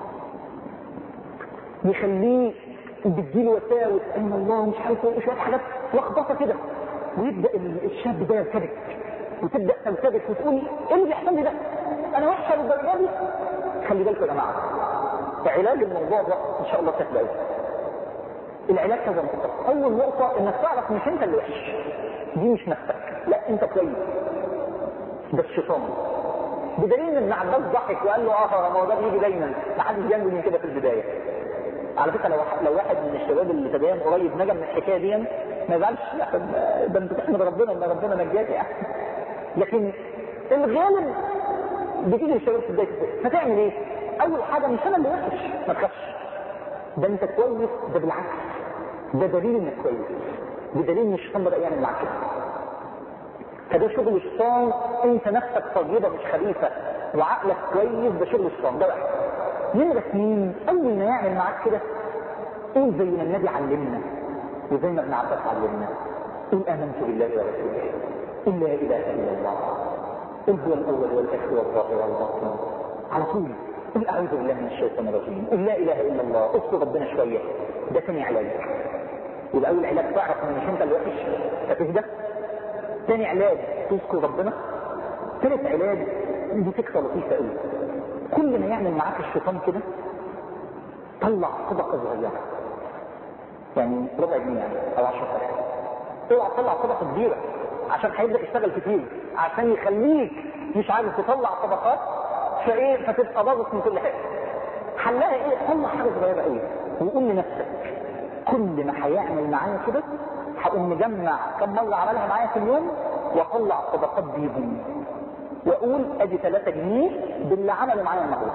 يخليه بتجيله وساوس ان الله مش عارف ايه شويه حاجات لخبطه كده، ويبدا الشاب ده يرتبك وتبدا ترتبك وتقول ايه اللي بيحصل لي ده؟ انا وحشه للدرجه دي؟ خلي بالكم يا جماعه، علاج الموضوع ده ان شاء الله سهل قوي. العلاج كذا نقطه. اول نقطه انك تعرف مش انت اللي وحش، دي مش نفسك، لا انت كويس، ده الشيطان. بدليل ان ابن عباس ضحك وقال له اه ما هو ده بيجي دايما، ما حدش بينجو من كده في البدايه. على فكره لو لو واحد من الشباب اللي تدين قريب نجا من الحكايه دي ما يزعلش، ده انت تحمد ربنا ان ربنا نجاك يعني. لكن الغالب بتيجي للشباب في بدايه البدايه، فتعمل ايه؟ اول حاجه مش انا اللي وحش، ما تخافش، ده انت كويس، ده بالعكس ده دليل انك كويس، بدليل ان الشيطان بدأ يعمل معاك كده. فده شغل الشيطان، انت نفسك طيبة مش خبيثة وعقلك كويس، ده شغل الشيطان. ده واحد. نمرة اثنين، اول ما يعمل معاك كده قول زي ما النبي علمنا وزي ما ابن عباس علمنا، قل امنت بالله ورسوله، قل لا اله الا الله، قل هو الاول والاخر والظاهر والباطن، على طول قل اعوذ بالله من الشيطان الرجيم، قل لا اله الا الله، اذكر ربنا شويه. ده ثاني علاج. يبقى اول علاج تعرف ان مش انت اللي وحش فتهدى. ثاني علاج تذكر ربنا. ثالث علاج دي فكره لطيفه قوي، كل ما يعمل معاك الشيطان كده طلع صدقه صغيره، يعني ربع جنيه يعني او عشرة آلاف، اوعى تطلع صدقه كبيره عشان هيبدا يشتغل كتير، عشان يخليك مش عارف تطلع صدقات فايه فتبقى ضاغط من كل حاجه. حلها ايه؟ طلع حاجه صغيره قوي وقول لنفسك كل ما هيعمل معايا كده هقوم مجمع كم مره عملها معايا في اليوم واطلع صدقات بيهم، واقول ادي ثلاثة جنيه باللي عمله معايا النهارده.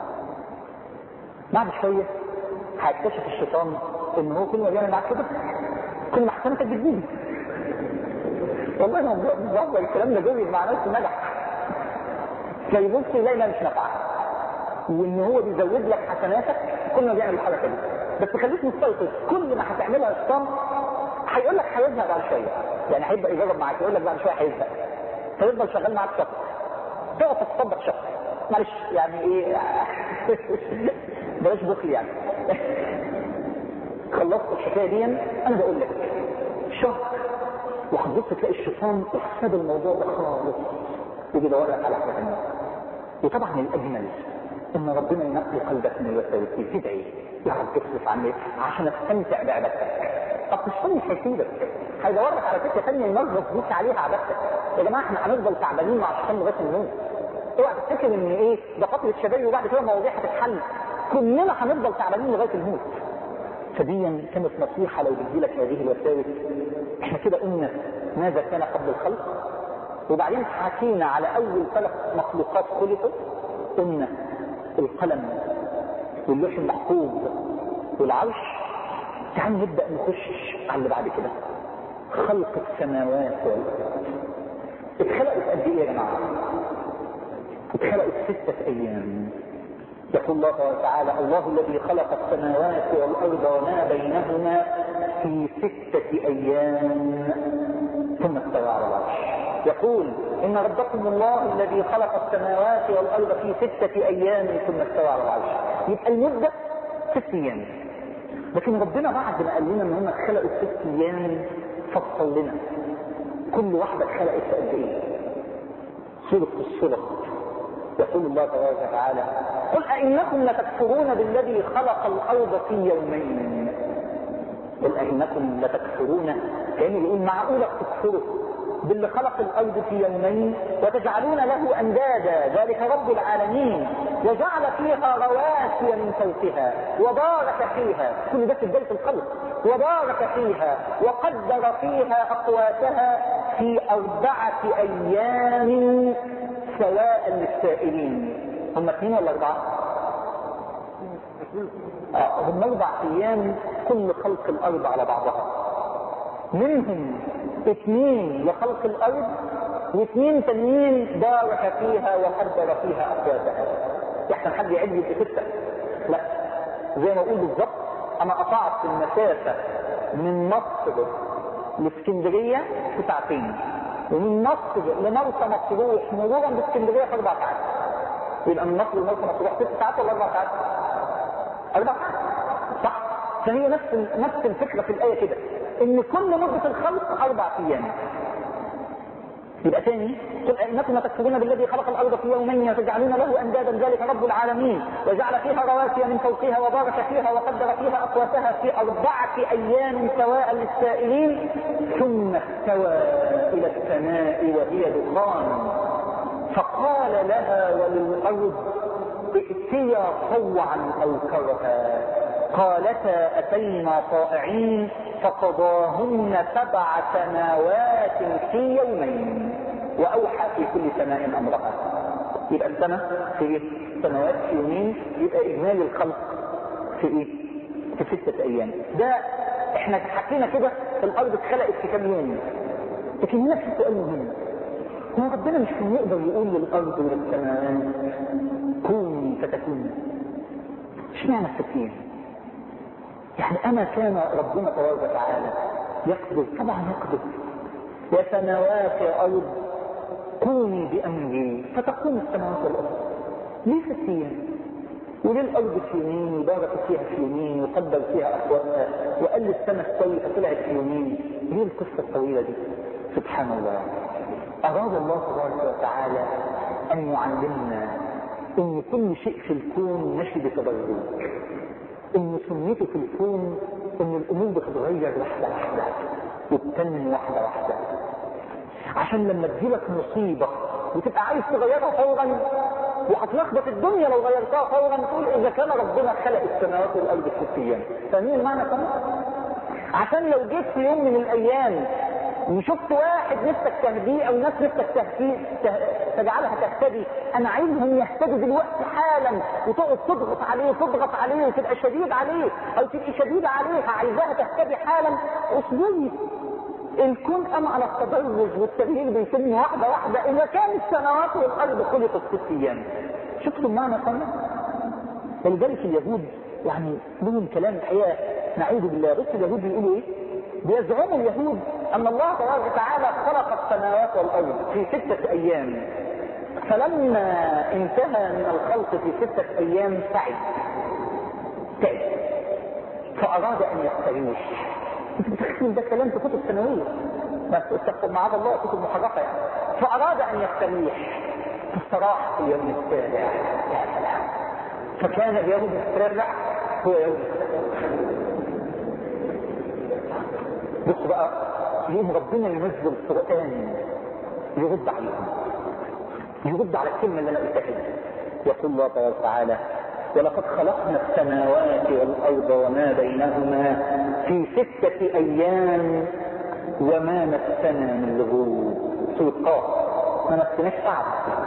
بعد شويه هيكتشف الشيطان ان هو كل ما بيعمل معاك كده كل ما حسناتك بتزيد. والله انا بفضل الكلام ده جوي مع ناس نجح، فيبص يلاقي ما مش نافعه، وان هو بيزود لك حسناتك كل ما بيعمل الحركه دي. بس خليك مستيقظ، كل ما هتعملها الشيطان هيقول لك هيزهق بعد شويه، يعني هيبدا يجرب معاك يقول لك بعد شويه هيزهق، فيفضل شغال معاك شهر، تقف تصدق شهر، معلش يعني ايه بلاش بخل يعني. خلصت الحكايه دي انا بقول لك شهر وهتبص تلاقي الشيطان احسب الموضوع ده خالص وبيدور لك على حاجه ثانيه. وطبعا الاجمل ان ربنا ينقي قلبك من الوساوس، تدعي يا رب تصرف عني عشان استمتع بعبادتك. طب الشيطان مش هيسيبك، هيدور لك على فكره ثانيه ينظف بيك عليها عبادتك. يا جماعه احنا هنفضل تعبانين مع الشيطان لغايه الموت. اوعى تفتكر ان ايه ده فتره الشباب وبعد كده المواضيع هتتحل، كلنا هنفضل تعبانين لغايه الموت. فدي كانت نصيحه لو بتجيلك هذه الوساوس. احنا كده قلنا ماذا كان قبل الخلق، وبعدين حكينا على اول ثلاث مخلوقات خلقت، قلنا القلم واللوح المحفوظ والعرش. تعالوا نبدا نخش على اللي بعد كده، خلق السماوات والارض. اتخلقت قد ايه يا جماعه؟ اتخلقت ستة ايام. يقول الله تعالى الله الذي خلق السماوات والارض وما بينهما في ستة ايام ثم استوى على العرش. يقول ان ربكم الله الذي خلق السماوات والارض في ستة ايام ثم استوى على العرش. يبقى المدة ست ايام، لكن ربنا بعد ما قال لنا ان هم اتخلقوا ست ايام فصل لنا كل واحدة اتخلقت في قد ايه. سورة الصلح يقول الله تبارك وتعالى قل أئنكم لتكفرون بالذي خلق الأرض في يومين. قل أئنكم لتكفرون، كأنه يقول معقولة تكفروا باللي خلق الأرض في يومين وتجعلون له أندادا ذلك رب العالمين وجعل فيها رواسي من فوقها وبارك فيها، كل ده في بداية الخلق، وبارك فيها وقدر فيها أقواتها في أربعة أيام سواء للسائلين. هم اثنين ولا أربعة؟ آه هم أربع أيام كل خلق الأرض على بعضها، منهم اثنين لخلق الأرض واثنين تانيين بارك فيها وقدر فيها أقواتها. يحسن حد يعد يبقى ستة؟ لا، زي ما أقول بالظبط أنا قطعت المسافة من مصر لاسكندرية في ساعتين، ومن مصر لمرسى مطروح مرورا باسكندريه في اربع ساعات. يبقى من مصر لمرسى مطروح ست ساعات ولا اربع ساعات؟ اربع ساعات صح؟ فهي نفس نفس الفكره في الايه كده، ان كل مده الخلق اربع ايام. يبقى ثاني قل أئنكم تكفرون بالذي خلق الارض في يومين وتجعلون له اندادا ذلك رب العالمين وجعل فيها رواسي من فوقها وبارك فيها وقدر فيها اقواتها في اربعه ايام سواء للسائلين ثم استوى الى السماء وهي دخان فقال لها وللارض ائتيا طوعا او كرها قالتا اتينا طائعين فقضاهن سبع سماوات في يومين واوحى في كل سماء امرها. يبقى السنة في ايه؟ سماوات في يومين، يبقى اجمالي الخلق في ايه؟ في ستة ايام. ده احنا حكينا كده الارض اتخلقت في كام يوم، لكن هنا في سؤال مهم. هو ربنا مش كان يقدر يقول للارض وللسماوات كوني فتكون؟ اشمعنى الستين؟ يعني اما كان ربنا تبارك وتعالى يقدر؟ طبعا يقدر. يا سماوات يا ارض كوني بامري فتقوم السماوات والارض. ليه ستين؟ وليه الارض في يمين وبارك فيها في يمين وقدر فيها اقواتها وقال للسماء استوي فطلعت في يمين؟ ليه القصه الطويله دي؟ سبحان الله. اراد الله تبارك وتعالى ان يعلمنا ان كل شيء في الكون ماشي بتدرج، ان سنته في الكون ان الامور بتتغير واحده واحده وبتنمو واحده واحده، عشان لما تجيلك مصيبه وتبقى عايز تغيرها فورا وهتلخبط الدنيا لو غيرتها فورا، تقول اذا كان ربنا خلق السماوات والارض في ست ايام. فاهمين المعنى كمان؟ عشان لو جيت في يوم من الايام وشفت واحد نفسك تهديه او ناس نفسك تهديه تجعلها تهتدي، انا عايزهم يهتدوا دلوقتي حالا، وتقعد تضغط عليه وتضغط عليه وتبقى شديد عليه او تبقى شديده عليها، عايزاها تهتدي حالا. اصبري، الكون قام على التدرج والتغيير بيتم واحده واحده. اذا كان السماوات والارض خلقت ست ايام، شفتوا المعنى كمان؟ ولذلك اليهود يعني لهم كلام الحقيقه نعوذ بالله. بس اليهود بيقولوا ايه؟ بيزعموا اليهود ان الله تبارك وتعالى خلق السماوات والارض في سته ايام، فلما انتهى من الخلق في سته ايام تعب تعب فاراد ان يستريح. انت بتحكي ده كلام في كتب سنويه، بس اتفق مع الله كتب محرقه يعني. فاراد ان يستريح فاستراح في اليوم السابع. يا سلام. فكان اليوم السابع هو يوم السابع. بص بقى، يوم ربنا ينزل القرآن يرد عليهم، يرد على الكلمة اللي انا قلتها دي. يقول الله تبارك وتعالى: ولقد خلقنا السماوات والارض وما بينهما في ستة ايام وما مسنا من لغوب. سورة قاف. ما مسناش تعب.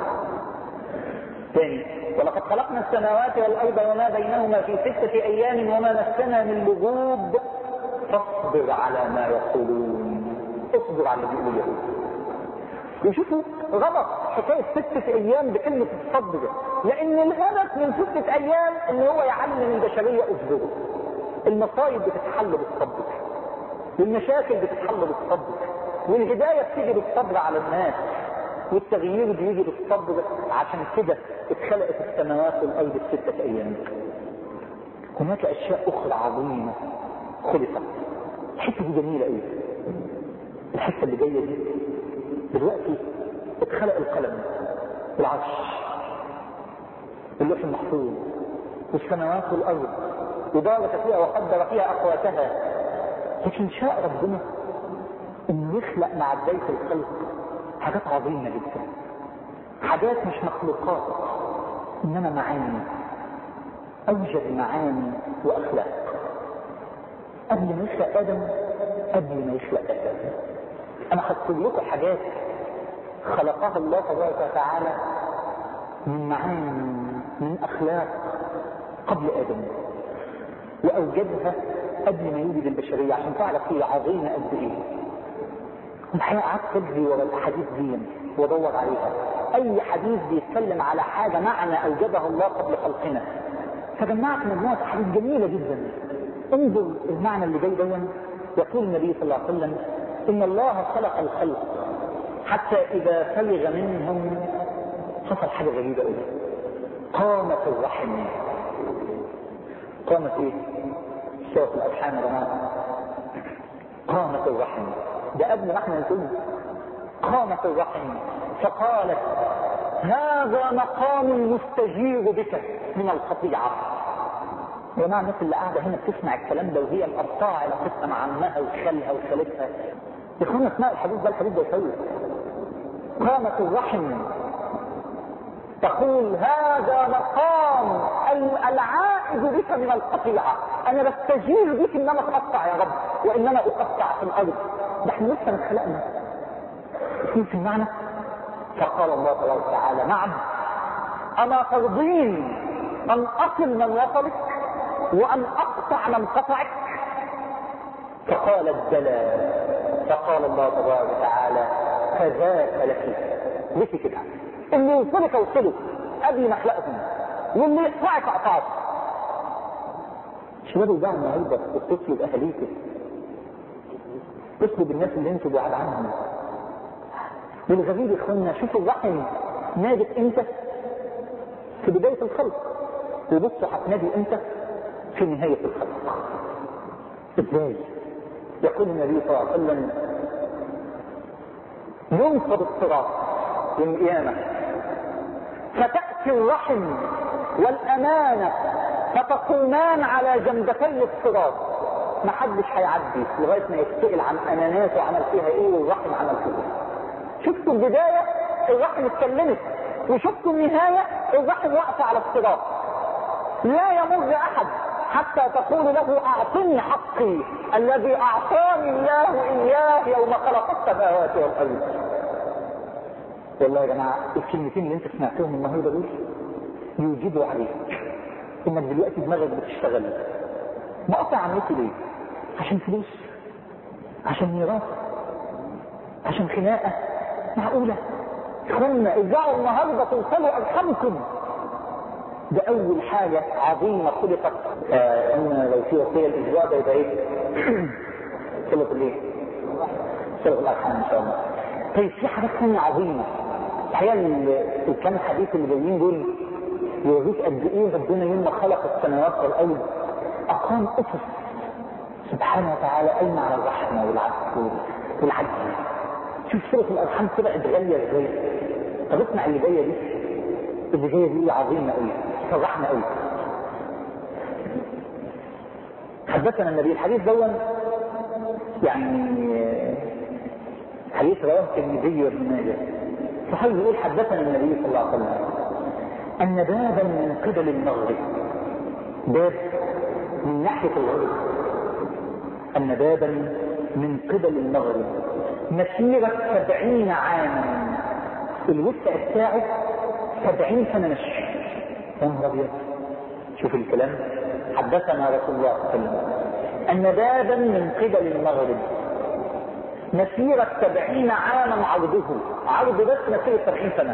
ثاني: ولقد خلقنا السماوات والارض وما بينهما في ستة ايام وما مسنا من لغوب فاصبر على ما يقولون. اصبر على اللي بيقولوا اليهود. وشوفوا ربط حكايه ستة ايام بكلمه الصبر، لان الهدف من ستة ايام ان هو يعلم البشريه اصبروا. المصايب بتتحل بالصبر، والمشاكل بتتحل بالصبر، والهدايه بتيجي بالصبر على الناس، والتغيير بيجي بالصبر. عشان كده اتخلقت السماوات والارض في ستة ايام. هناك اشياء اخرى عظيمه خلقت. الحته دي جميله قوي. الحته اللي جايه دي دلوقتي اتخلق القلم والعرش واللوح المحفوظ والسماوات والارض وبارك فيها وقدر فيها اقواتها. لكن شاء ربنا انه يخلق مع بدايه الخلق حاجات عظيمه جدا، حاجات مش مخلوقات انما معاني. اوجد معاني واخلاق قبل ما يخلق ادم، قبل ما يخلق ادم. انا هكتب لكم حاجات خلقها الله تبارك وتعالى من معاني، من اخلاق قبل ادم، واوجدها قبل ما يوجد البشريه، عشان تعرف هي عظيمه قد ايه. الحقيقه قعدت اجري ورا الاحاديث دي وادور عليها. اي حديث بيتكلم على حاجه معنى اوجدها الله قبل خلقنا، فجمعت مجموعه احاديث جميله جدا. انظر المعنى اللي جاي دون. يقول النبي صلى الله عليه وسلم: ان الله خلق الخلق حتى اذا فرغ منهم حصل حاجه غريبه قوي. قامت الرحم. قامت ايه؟ شوف الارحام يا جماعه. قامت الرحم، ده قبل ما احنا نقول. قامت الرحم فقالت: هذا مقام يستجير بك من القطيعه. يا جماعه الناس اللي قاعده هنا بتسمع الكلام ده وهي مقطعه علاقتها مع عمها وخالها وخالتها، يا اخوانا اسمعوا الحديث ده، الحديث ده يخوف. قامت الرحم تقول: هذا مقام العائد بك من القطيعه، انا بستجير بك ان انا اتقطع يا رب وان انا اقطع في الارض. ده احنا لسه ما خلقنا. في المعنى. فقال الله تبارك وتعالى: نعم، اما ترضين ان اصل من وصلك وان اقطع أقطع من قطعك؟ فقالت بلى. فقال الله تبارك وتعالى فذاك لك. ليش كده؟ اللي يوصلك اوصله قبل ما اخلقهم، واللي يقطعك اقطعك. شباب الجامعة النهارده اتصلوا باهاليكم، اتصلوا بالناس اللي انتوا بعاد عنهم. والغريب يا اخوانا، شوفوا الرحم نادت امتى؟ في بداية الخلق، وبصوا هتنادي امتى؟ في نهاية الخلق. ازاي؟ يقول النبي صلى الله عليه وسلم ينصب الصراط يوم القيامة، فتأتي الرحم والأمانة فتقومان على جنبتي الصراط، ما حدش هيعدي لغاية ما يتسأل عن أماناته عمل فيها ايه والرحم عمل فيها ايه. شفتوا البداية الرحم اتكلمت، وشفتوا النهاية الرحم واقفة على الصراط. لا يمر أحد حتى تقول له أعطني حقي الذي أعطاني الله إياه يوم خلق السماوات والأرض. والله يا جماعة الكلمتين اللي انت سمعتهم النهارده دول يوجبوا عليك انك دلوقتي دماغك بتشتغل. مقطع عملتي ليه؟ عشان فلوس؟ عشان ميراث؟ عشان خناقة؟ معقولة؟ اخوانا ارجعوا النهارده توصلوا ارحامكم. ده اول حاجة عظيمة خلقت. آه ان لو في وصية الاسبوع ده يبقى ايه؟ صلة الايه؟ صلة الارحام ان شاء الله. طيب في حاجات ثانية عظيمة. الحقيقة الكام حديث اللي جايين دول يوريك قد ايه ربنا يوم ما خلق السماوات والارض اقام اسس سبحانه وتعالى قايمة على الرحمة والعدل والعدل. شوف صلة الارحام طلعت غالية ازاي. طب اسمع اللي جاية دي، اللي جاية دي عظيمة قوي، فرحنا قوي. حدثنا النبي الحديث دون يعني حديث رواه الترمذي وابن ماجه. صحيح يقول حدثنا النبي صلى الله عليه وسلم ان بابا من قبل المغرب، باب من ناحية الغرب، ان بابا من قبل المغرب مسيرة سبعين عاما، الوسع بتاعه سبعين سنة مشي. يا نهار ابيض، شوف الكلام. حدثنا رسول الله صلى الله عليه وسلم ان بابا من قبل المغرب مسيرة سبعين عاما عرضه، عرض بس مسيرة سبعين سنة،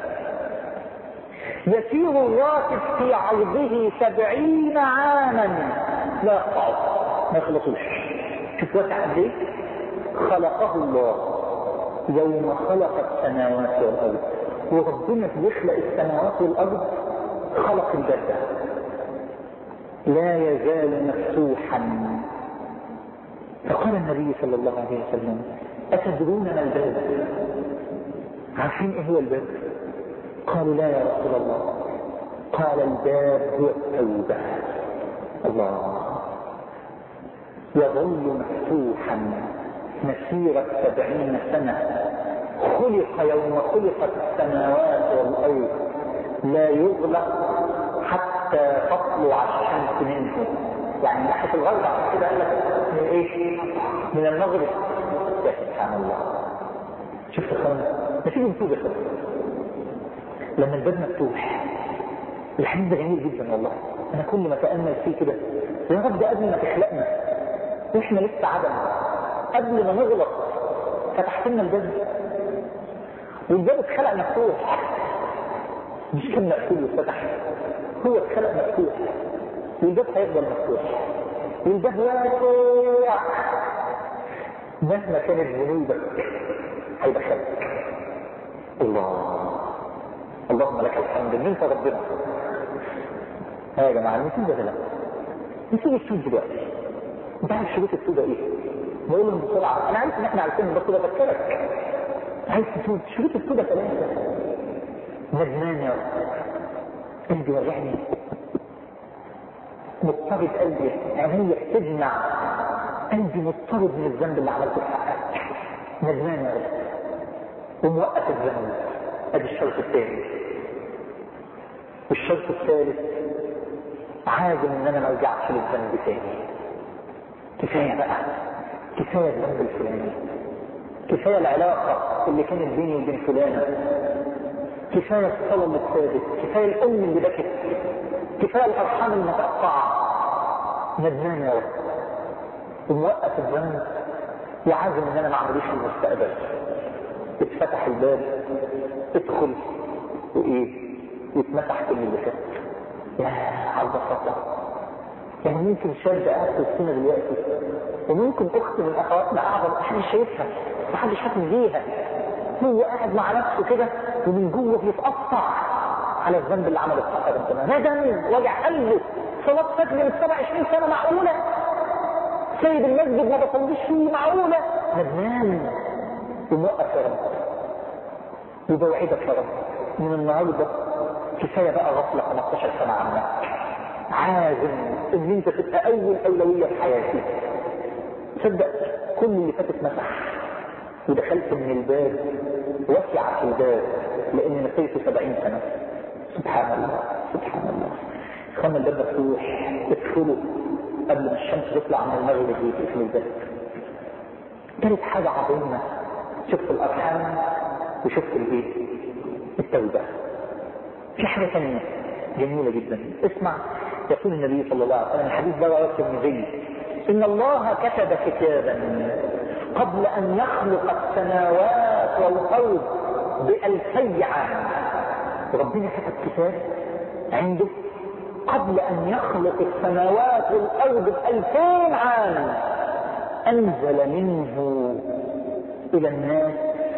يسير الراكب في عرضه سبعين عاما لا يقطعه، ما يخلصوش. شوف وسع قد ايه. خلقه الله يوم خلق السماوات والارض، وربنا بيخلق السماوات والارض خلق الباب ده لا يزال مفتوحا. فقال النبي صلى الله عليه وسلم أتدرون ما الباب؟ عارفين ايه هو الباب؟ قالوا لا يا رسول الله. قال الباب هو التوبة. الله. يظل مفتوحا مسيرة سبعين سنة، خلق يوم خلقت السماوات والأرض لا يغلق حتى تطلع الشمس منه. يعني من ناحية الغرب عشان كده قال لك من ايه؟ من المغرب. يا سبحان الله. شفت خلنا نتيجة نتوبة خلنا لما الباب مفتوح. الحديث ده جميل جدا والله. انا كل ما تأمل فيه كده يا رب ده قبل ما تخلقنا واحنا لسه عدم، قبل ما نغلط فتحت لنا الباب، والباب اتخلق مفتوح، مش كان مقفول وفتح، هو اتخلق مفتوح، والباب هيفضل مفتوح، والباب واسع مهما كانت ذنوبك هيدخلك. الله. اللهم لك الحمد ان انت ربنا. ها يا جماعه نسيب ده، لا نسيب الشوط دلوقتي. انت عارف شروط التوبه ايه؟ نقول لهم بسرعه، انا عارف ان احنا عارفين بس بفكرك. عايز تشوف شروط التوبه ثلاثه. ندمان يا رب، قلبي وجعني، مضطرب قلبي، عيني تدمع، قلبي مضطرب من الذنب اللي عملته في حقك. ندمان يا رب وموقف الذنب. ادي الشرط الثاني. والشرط الثالث عازم ان انا ما ارجعش للذنب تاني. كفايه بقى، كفايه الذنب الفلاني، كفايه العلاقه اللي كانت بيني وبين فلانه، كفايه الصلاه اللي اتثابت، كفايه الام اللي بكت، كفايه الارحام المتقطعه، ندمان يا رب وموقف الذنب وعازم ان انا ما اعملوش في المستقبل. اتفتح الباب، ادخل وايه واتمسح كل اللي فات. يا على البساطه. يعني ممكن شاب قاعد في السنه دلوقتي وممكن اخت من اخواتنا قاعده محدش شايفها محدش حاسس بيها، هو قاعد مع نفسه كده ومن جوه بيتقطع على الذنب اللي عمله في حياته. ندم وجع قلبه، صلاه فجر من سبع وعشرين سنه معقوله؟ سيد المسجد ما بصليش فيه معقوله؟ ندمان وموقف يا رب وبوعدك يا رب من النهارده كفايه بقى غفله خمستاشر سنه عنك. عازم ان انت تبقى اول اولويه في حياتي. صدق كل اللي فاتت مسح ودخلت من الباب وسع في الباب لاني نسيت سبعين سنه. سبحان الله سبحان الله. خلنا الباب مفتوح، ادخلوا قبل ما الشمس تطلع من المغرب وتقفل الباب. ثالث حاجه عظيمه، شفت الارحام وشفت البيت، التوبه. في حاجه ثانيه جميله جدا، اسمع. يقول النبي صلى الله عليه وسلم الحديث ده رواه الترمذي: ان الله كتب كتابا قبل ان يخلق السماوات والارض بألفي عام. ربنا كتب كتاب عنده قبل ان يخلق السماوات والارض بألفين عام، انزل منه الى الناس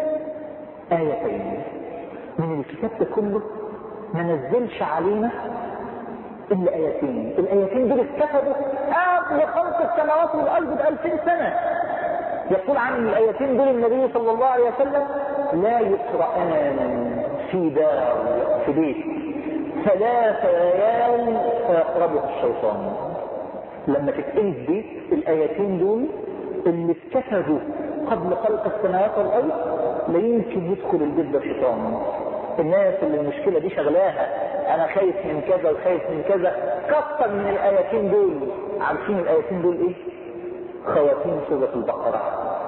آيتين. من الكتاب ده كله ما نزلش علينا الا ايتين. الايتين دول اتكتبوا قبل خلق السماوات والارض بألفين سنه. يقول عن الايتين دول النبي صلى الله عليه وسلم: لا يقرأان في دار في بيت ثلاث ليال فيقربه الشيطان. لما تتقري في بيت الايتين دول اللي اتكتبوا قبل خلق السماوات والارض لا يمكن يدخل البيت ده الشيطان. الناس اللي المشكله دي شغلاها انا خايف من كذا وخايف من كذا، كتر من الايتين دول. عارفين الايتين دول ايه؟ خواتيم سوره البقره.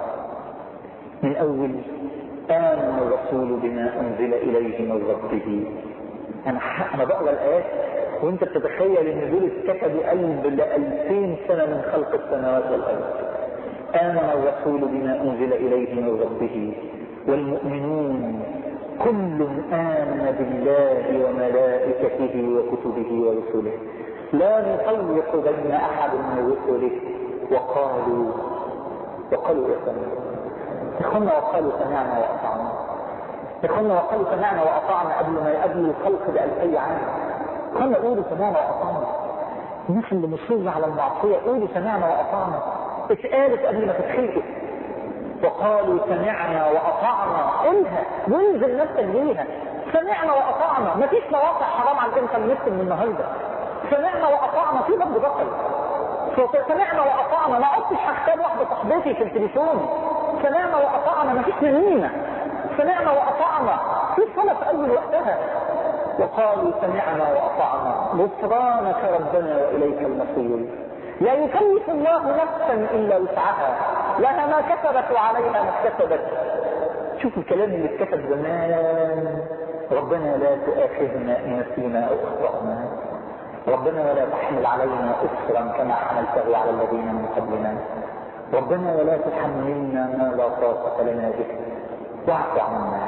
من اول آمن الرسول بما انزل اليه من ربه. انا انا بقرا الايات وانت بتتخيل ان دول اتكتبوا قلب لألفين سنه من خلق السماوات والارض. آمن الرسول بما انزل اليه من ربه والمؤمنون كل آمن بالله وملائكته وكتبه ورسله لا نفرق بين احد من رسله وقالوا وقالوا يا سمعنا. اخوانا وقالوا سمعنا واطعنا. اخوانا وقالوا سمعنا واطعنا قبل ما قبل الخلق بألفي عام. اخوانا قولوا سمعنا واطعنا. الناس اللي مصر على المعصيه قولوا سمعنا واطعنا. اتقالت قبل ما تتخلقوا. وقالوا سمعنا واطعنا. قولها وانزل نفسك بيها. سمعنا واطعنا. مفيش مواقع حرام على الانترنت من النهارده. سمعنا واطعنا في ضد بطل. سمعنا واطعنا. ما قلتش هختار واحده صاحبتي في التليفون. سمعنا واطعنا. مفيش نميمه. سمعنا واطعنا. في صلاه في اول وقتها. وقالوا سمعنا واطعنا غفرانك ربنا واليك المصير. لا يكلف الله نفسا الا وسعها لها ما كسبت وعليها ما اكتسبت. شوف الكلام اللي اتكتب زمان: ربنا لا تؤاخذنا ان نسينا او اخطانا. ربنا ولا تحمل علينا اصرا كما حملته على الذين من قبلنا. ربنا ولا تحملنا ما لا طاقه لنا به واعف عنا.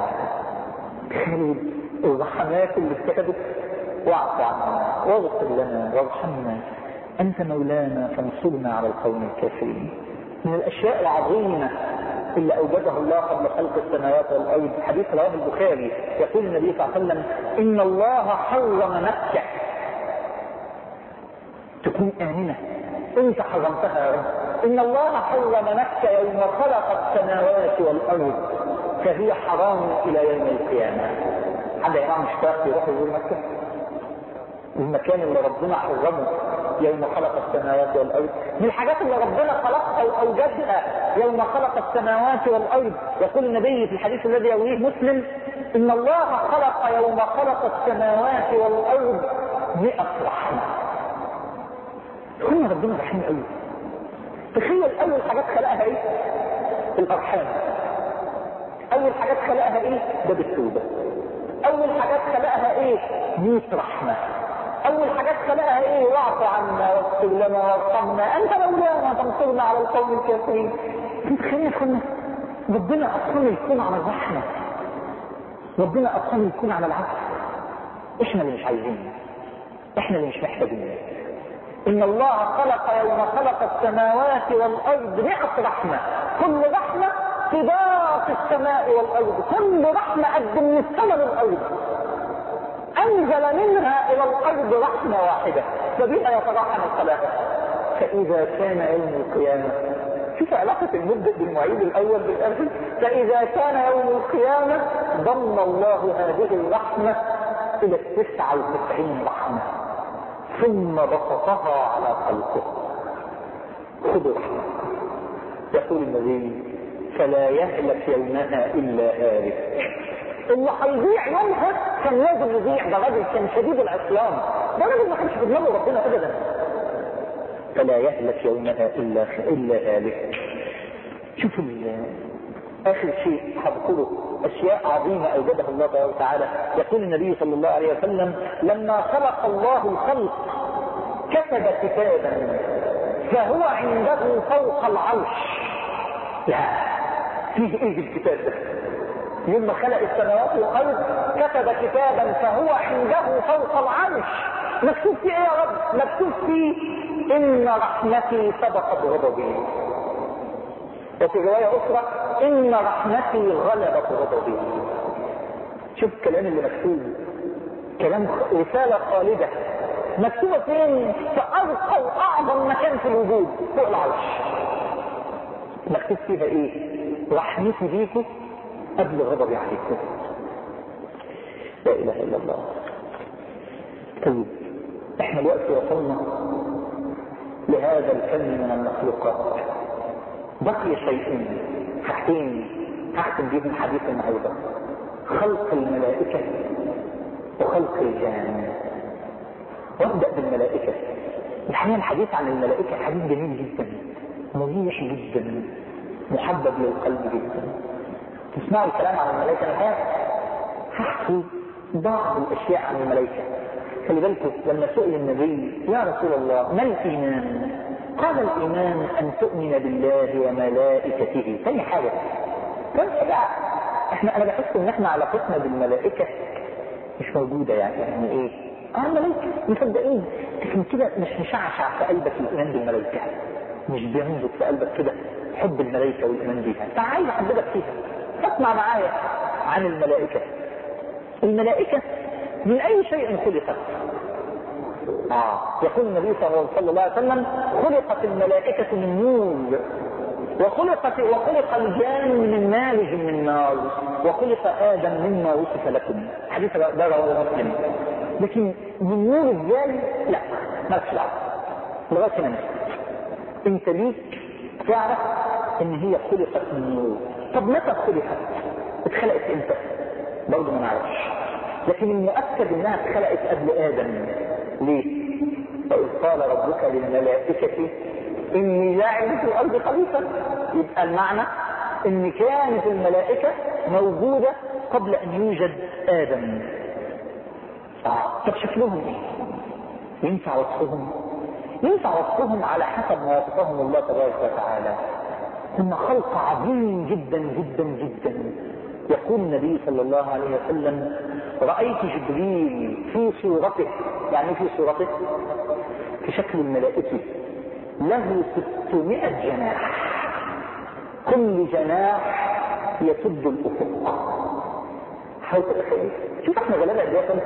تخيل الرحمات اللي اتكتبت: واعف عنا واغفر لنا وارحمنا انت مولانا فانصرنا على القوم الكافرين. من الاشياء العظيمه اللي اوجدها الله قبل خلق السماوات والارض حديث رواه البخاري. يقول النبي صلى الله عليه وسلم: ان الله حرم مكه تكون امنه. انت حرمتها يا رب. ان الله حرم مكه يوم خلق السماوات والارض فهي حرام الى يوم القيامه. حد يا جماعه مشتاق يروح يزور مكه؟ المكان اللي ربنا حرمه يوم خلق السماوات والارض. من الحاجات اللي ربنا خلقها واوجدها يوم خلق السماوات والارض. يقول النبي في الحديث الذي يرويه مسلم: ان الله خلق يوم خلق السماوات والارض مئة رحمه. كنا ربنا رحيم قوي. تخيل اول حاجات خلقها ايه؟ الارحام. اول حاجات خلقها ايه؟ باب التوبه. اول حاجات خلقها ايه؟ مئة رحمه. اول حاجات خلقها ايه؟ واعف عنا واغفر لنا وارحمنا انت مولانا فانصرنا على القوم الكافرين. انت خلينا كنا ربنا اصلا يكون على الرحمه، ربنا اصلا يكون على العفو. احنا اللي مش عايزين، احنا اللي مش محتاجين. ان الله خلق يوم خلق السماوات والارض مئة رحمه، كل رحمه سباق السماء والارض، كل رحمه قد من السماء للارض. انزل منها الى الارض رحمه واحده فبها يترحم الخلائق. فاذا كان يوم القيامه، شوف علاقه المبدأ بالمعيد الاول بالاخر، فاذا كان يوم القيامه ضم الله هذه الرحمه الى التسعه وتسعين رحمه ثم بسطها على خلقه. خذوا رحمه. يقول النبي فلا يهلك يومها الا هالك. اللي هيضيع يومها كان لازم يضيع، ده راجل كان شديد العصيان، ده راجل ما كانش في دماغه ربنا ابدا. فلا يهلك يومها الا الا هالك. شوفوا اخر شيء هذكره اشياء عظيمه اوجدها الله تبارك وتعالى. يقول النبي صلى الله عليه وسلم لما خلق الله الخلق كتب كتابا فهو عنده فوق العرش. لا فيه ايه الكتاب ده؟ يوم ما خلق السماوات والارض كتب كتابا فهو عنده فوق العرش. مكتوب فيه ايه يا رب؟ مكتوب فيه ان رحمتي سبقت غضبي، وفي روايه اخرى ان رحمتي غلبت غضبي. شوف الكلام اللي مكتوب، كلام رساله خالده مكتوبه فين؟ في ارقى واعظم مكان في الوجود فوق العرش. مكتوب فيها ايه؟ رحمتي بيكم قبل غضبي عليكم. لا اله الا الله. طيب احنا الوقت وصلنا لهذا الفن من المخلوقات، بقي شيئين حاجتين هختم بهم حديث النهارده: خلق الملائكه وخلق الجان. وابدا بالملائكه. الحقيقه الحديث عن الملائكه حديث جميل جدا، مريح جدا، محبب للقلب جدا. تسمعوا الكلام عن الملائكه. الحقيقه هحكي بعض الاشياء عن الملائكه. خلي بالكم لما سئل النبي يا رسول الله ما الايمان؟ قال الايمان ان تؤمن بالله وملائكته. ثاني حاجه ثاني حاجه احنا انا بحس ان احنا علاقتنا بالملائكه مش موجوده. يعني يعني ايه؟ اه الملائكه مصدقين، لكن كده مش مشعشع في قلبك الايمان بالملائكه، مش بينبض في قلبك كده حب الملائكه والايمان بيها. فعايز احببك فيها. اسمع معايا عن الملائكه. الملائكه من اي شيء خلقت؟ اه يقول النبي صلى الله عليه وسلم خلقت الملائكه من نور، وخلقت وخلق الجان من مارج من نار، وخلق ادم مما وصف لكم. حديث ده رواه مسلم. لكن من نور ازاي؟ لا مالكش دعوه لغايه هنا. انت ليك تعرف ان هي خلقت من نور. طب متى خلقت؟ اتخلقت امتى؟ برضه ما نعرفش، لكن المؤكد انها اتخلقت قبل ادم. ليه؟ فإذ قال ربك للملائكة اني جاعل في الارض خليفة. يبقى المعنى ان كانت الملائكة موجودة قبل ان يوجد ادم. آه. طب شكلهم ايه؟ ينفع وصفهم؟ ينفع وصفهم على حسب ما وصفهم الله تبارك وتعالى. هم خلق عظيم جدا جدا جدا. يقول النبي صلى الله عليه وسلم رأيت جبريل في صورته. يعني في صورته في شكل الملائكة له ستمائة جناح، كل جناح يسد الأفق. حاول تتخيل. شوف احنا غلابة قد ايه.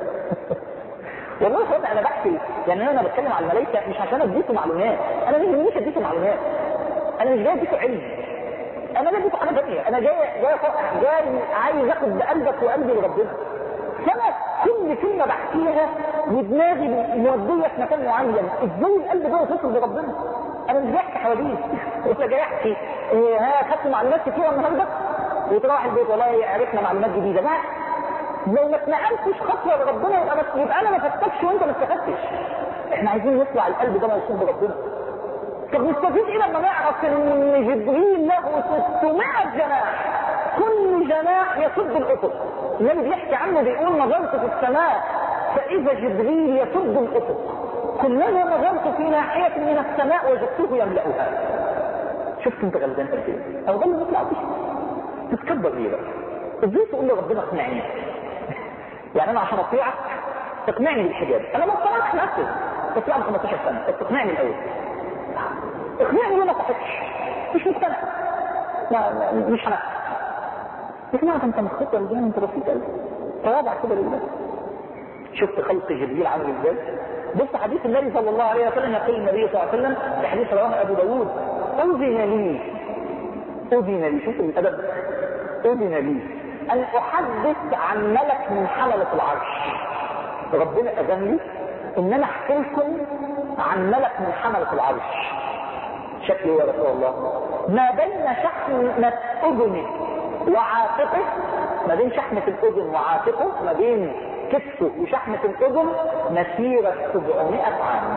والله خلاص انا بحكي يعني انا بتكلم عن الملائكة مش عشان اديكم معلومات، انا مش مش اديكم معلومات، انا مش جاي اديكم علم، انا جاي اديكم حاجه ثانيه، انا جاي جاي جاي عايز اخد بقلبك وقلبي لربنا. فانا كل كلمه بحكيها ودماغي موديه في مكان معين، ازاي القلب ده يوصل لربنا؟ انا مش بحكي حواديت ولا جاي احكي إيه ها خدت معلومات كتيره النهارده وتروح البيت والله عرفنا معلومات جديده. لا، لو ما اتنقلتش خطوه لربنا يبقى يبقى انا ما فتكش وانت ما استفدتش. احنا عايزين نطلع القلب ده موصول لربنا. طب نستفيد ايه لما نعرف ان جبريل له ستمائة جناح، كل جناح يسد الافق. النبي بيحكي عنه بيقول نظرت في السماء فإذا جبريل يسد الأفق، كلما نظرت في ناحية من السماء وجدته يملأها. شفت انت غلبان قد ايه؟ او غلبان نطلع بيه تتكبر ليه بقى؟ ازاي تقول لربنا اقنعني؟ يعني انا عشان اطيعك تقنعني بالحجاب، انا ما اقتنعتش نفسي بس بعد خمستاشر سنه، بس تقنعني الاول. اقنعني ليه ما صحتش؟ مش مقتنع. لا مش انا. اقنعك انت مخطط ازاي؟ انت بسيط قوي. تواضع كده لله. شفت خلق جبريل عامل ازاي؟ بص حديث النبي صلى الله عليه وسلم، يقول النبي صلى الله عليه وسلم في حديث رواه ابو داود: اذن لي اذن لي شوف الادب، اذن لي ان احدث عن ملك من حملة العرش. ربنا اذن لي ان انا احكي لكم عن ملك من حملة العرش. شكله يا رسول الله ما بين شحمة اذنه وعاتقه، ما بين شحمة الاذن وعاتقه، ما بين كتفه وشحمة الاذن مسيرة سبعمائة عام.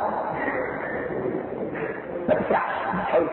ما تسرعش حاول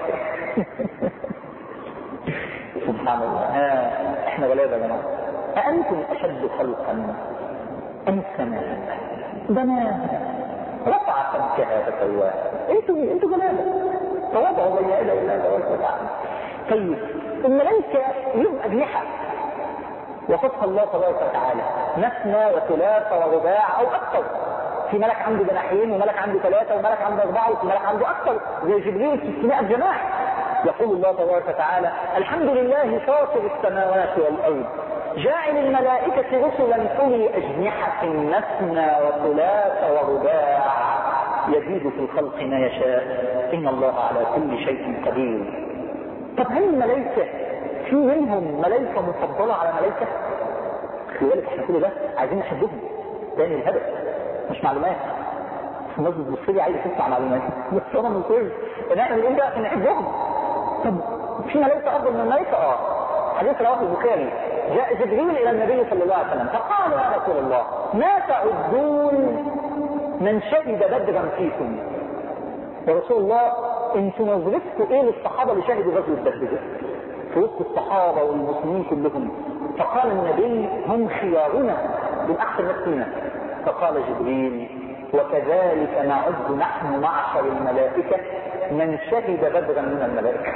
سبحان الله. آه. احنا غلابة يا جماعة. أأنتم أشد خلقا أم السماء بناها رفع سمكها فسواها؟ انتوا انتوا غلابة. تواضعوا بين يدي الله تبارك وتعالى. طيب الملائكة لهم أجنحة وصفها الله تبارك وتعالى مثنى وثلاث ورباع أو أكثر. في ملك عنده جناحين وملك عنده ثلاثة وملك عنده أربعة وفي ملك عنده أكثر زي جبريل ستمائة جناح. يقول الله تبارك وتعالى: الحمد لله فاطر السماوات والأرض جاعل الملائكة رسلا أولي أجنحة مثنى وثلاث ورباع يزيد في الخلق ما يشاء إن الله على كل شيء قدير. طب هل الملائكة في منهم ملائكة مفضلة على ملائكة؟ خلي بالك احنا كل ده عايزين نحبهم، تاني الهدف مش معلومات. الناس بتبص لي عايزة تسمع معلومات بس انا مصر ان احنا بنقول ده عشان نحبهم. طب في ملائكة افضل من الملائكة؟ اه. حديث رواه البخاري: جاء جبريل الى النبي صلى الله عليه وسلم فقال: يا رسول الله ما تعدون من شهد بدرا فيكم؟ يا رسول الله انتوا نظرتكم ايه للصحابة اللي شهدوا غزوة بدر في وسط الصحابة والمسلمين كلهم؟ فقال النبي: هم خيارنا من احسن ناس فينا. فقال جبريل: وكذلك نعد نحن معشر الملائكة من شهد بدرا من الملائكة.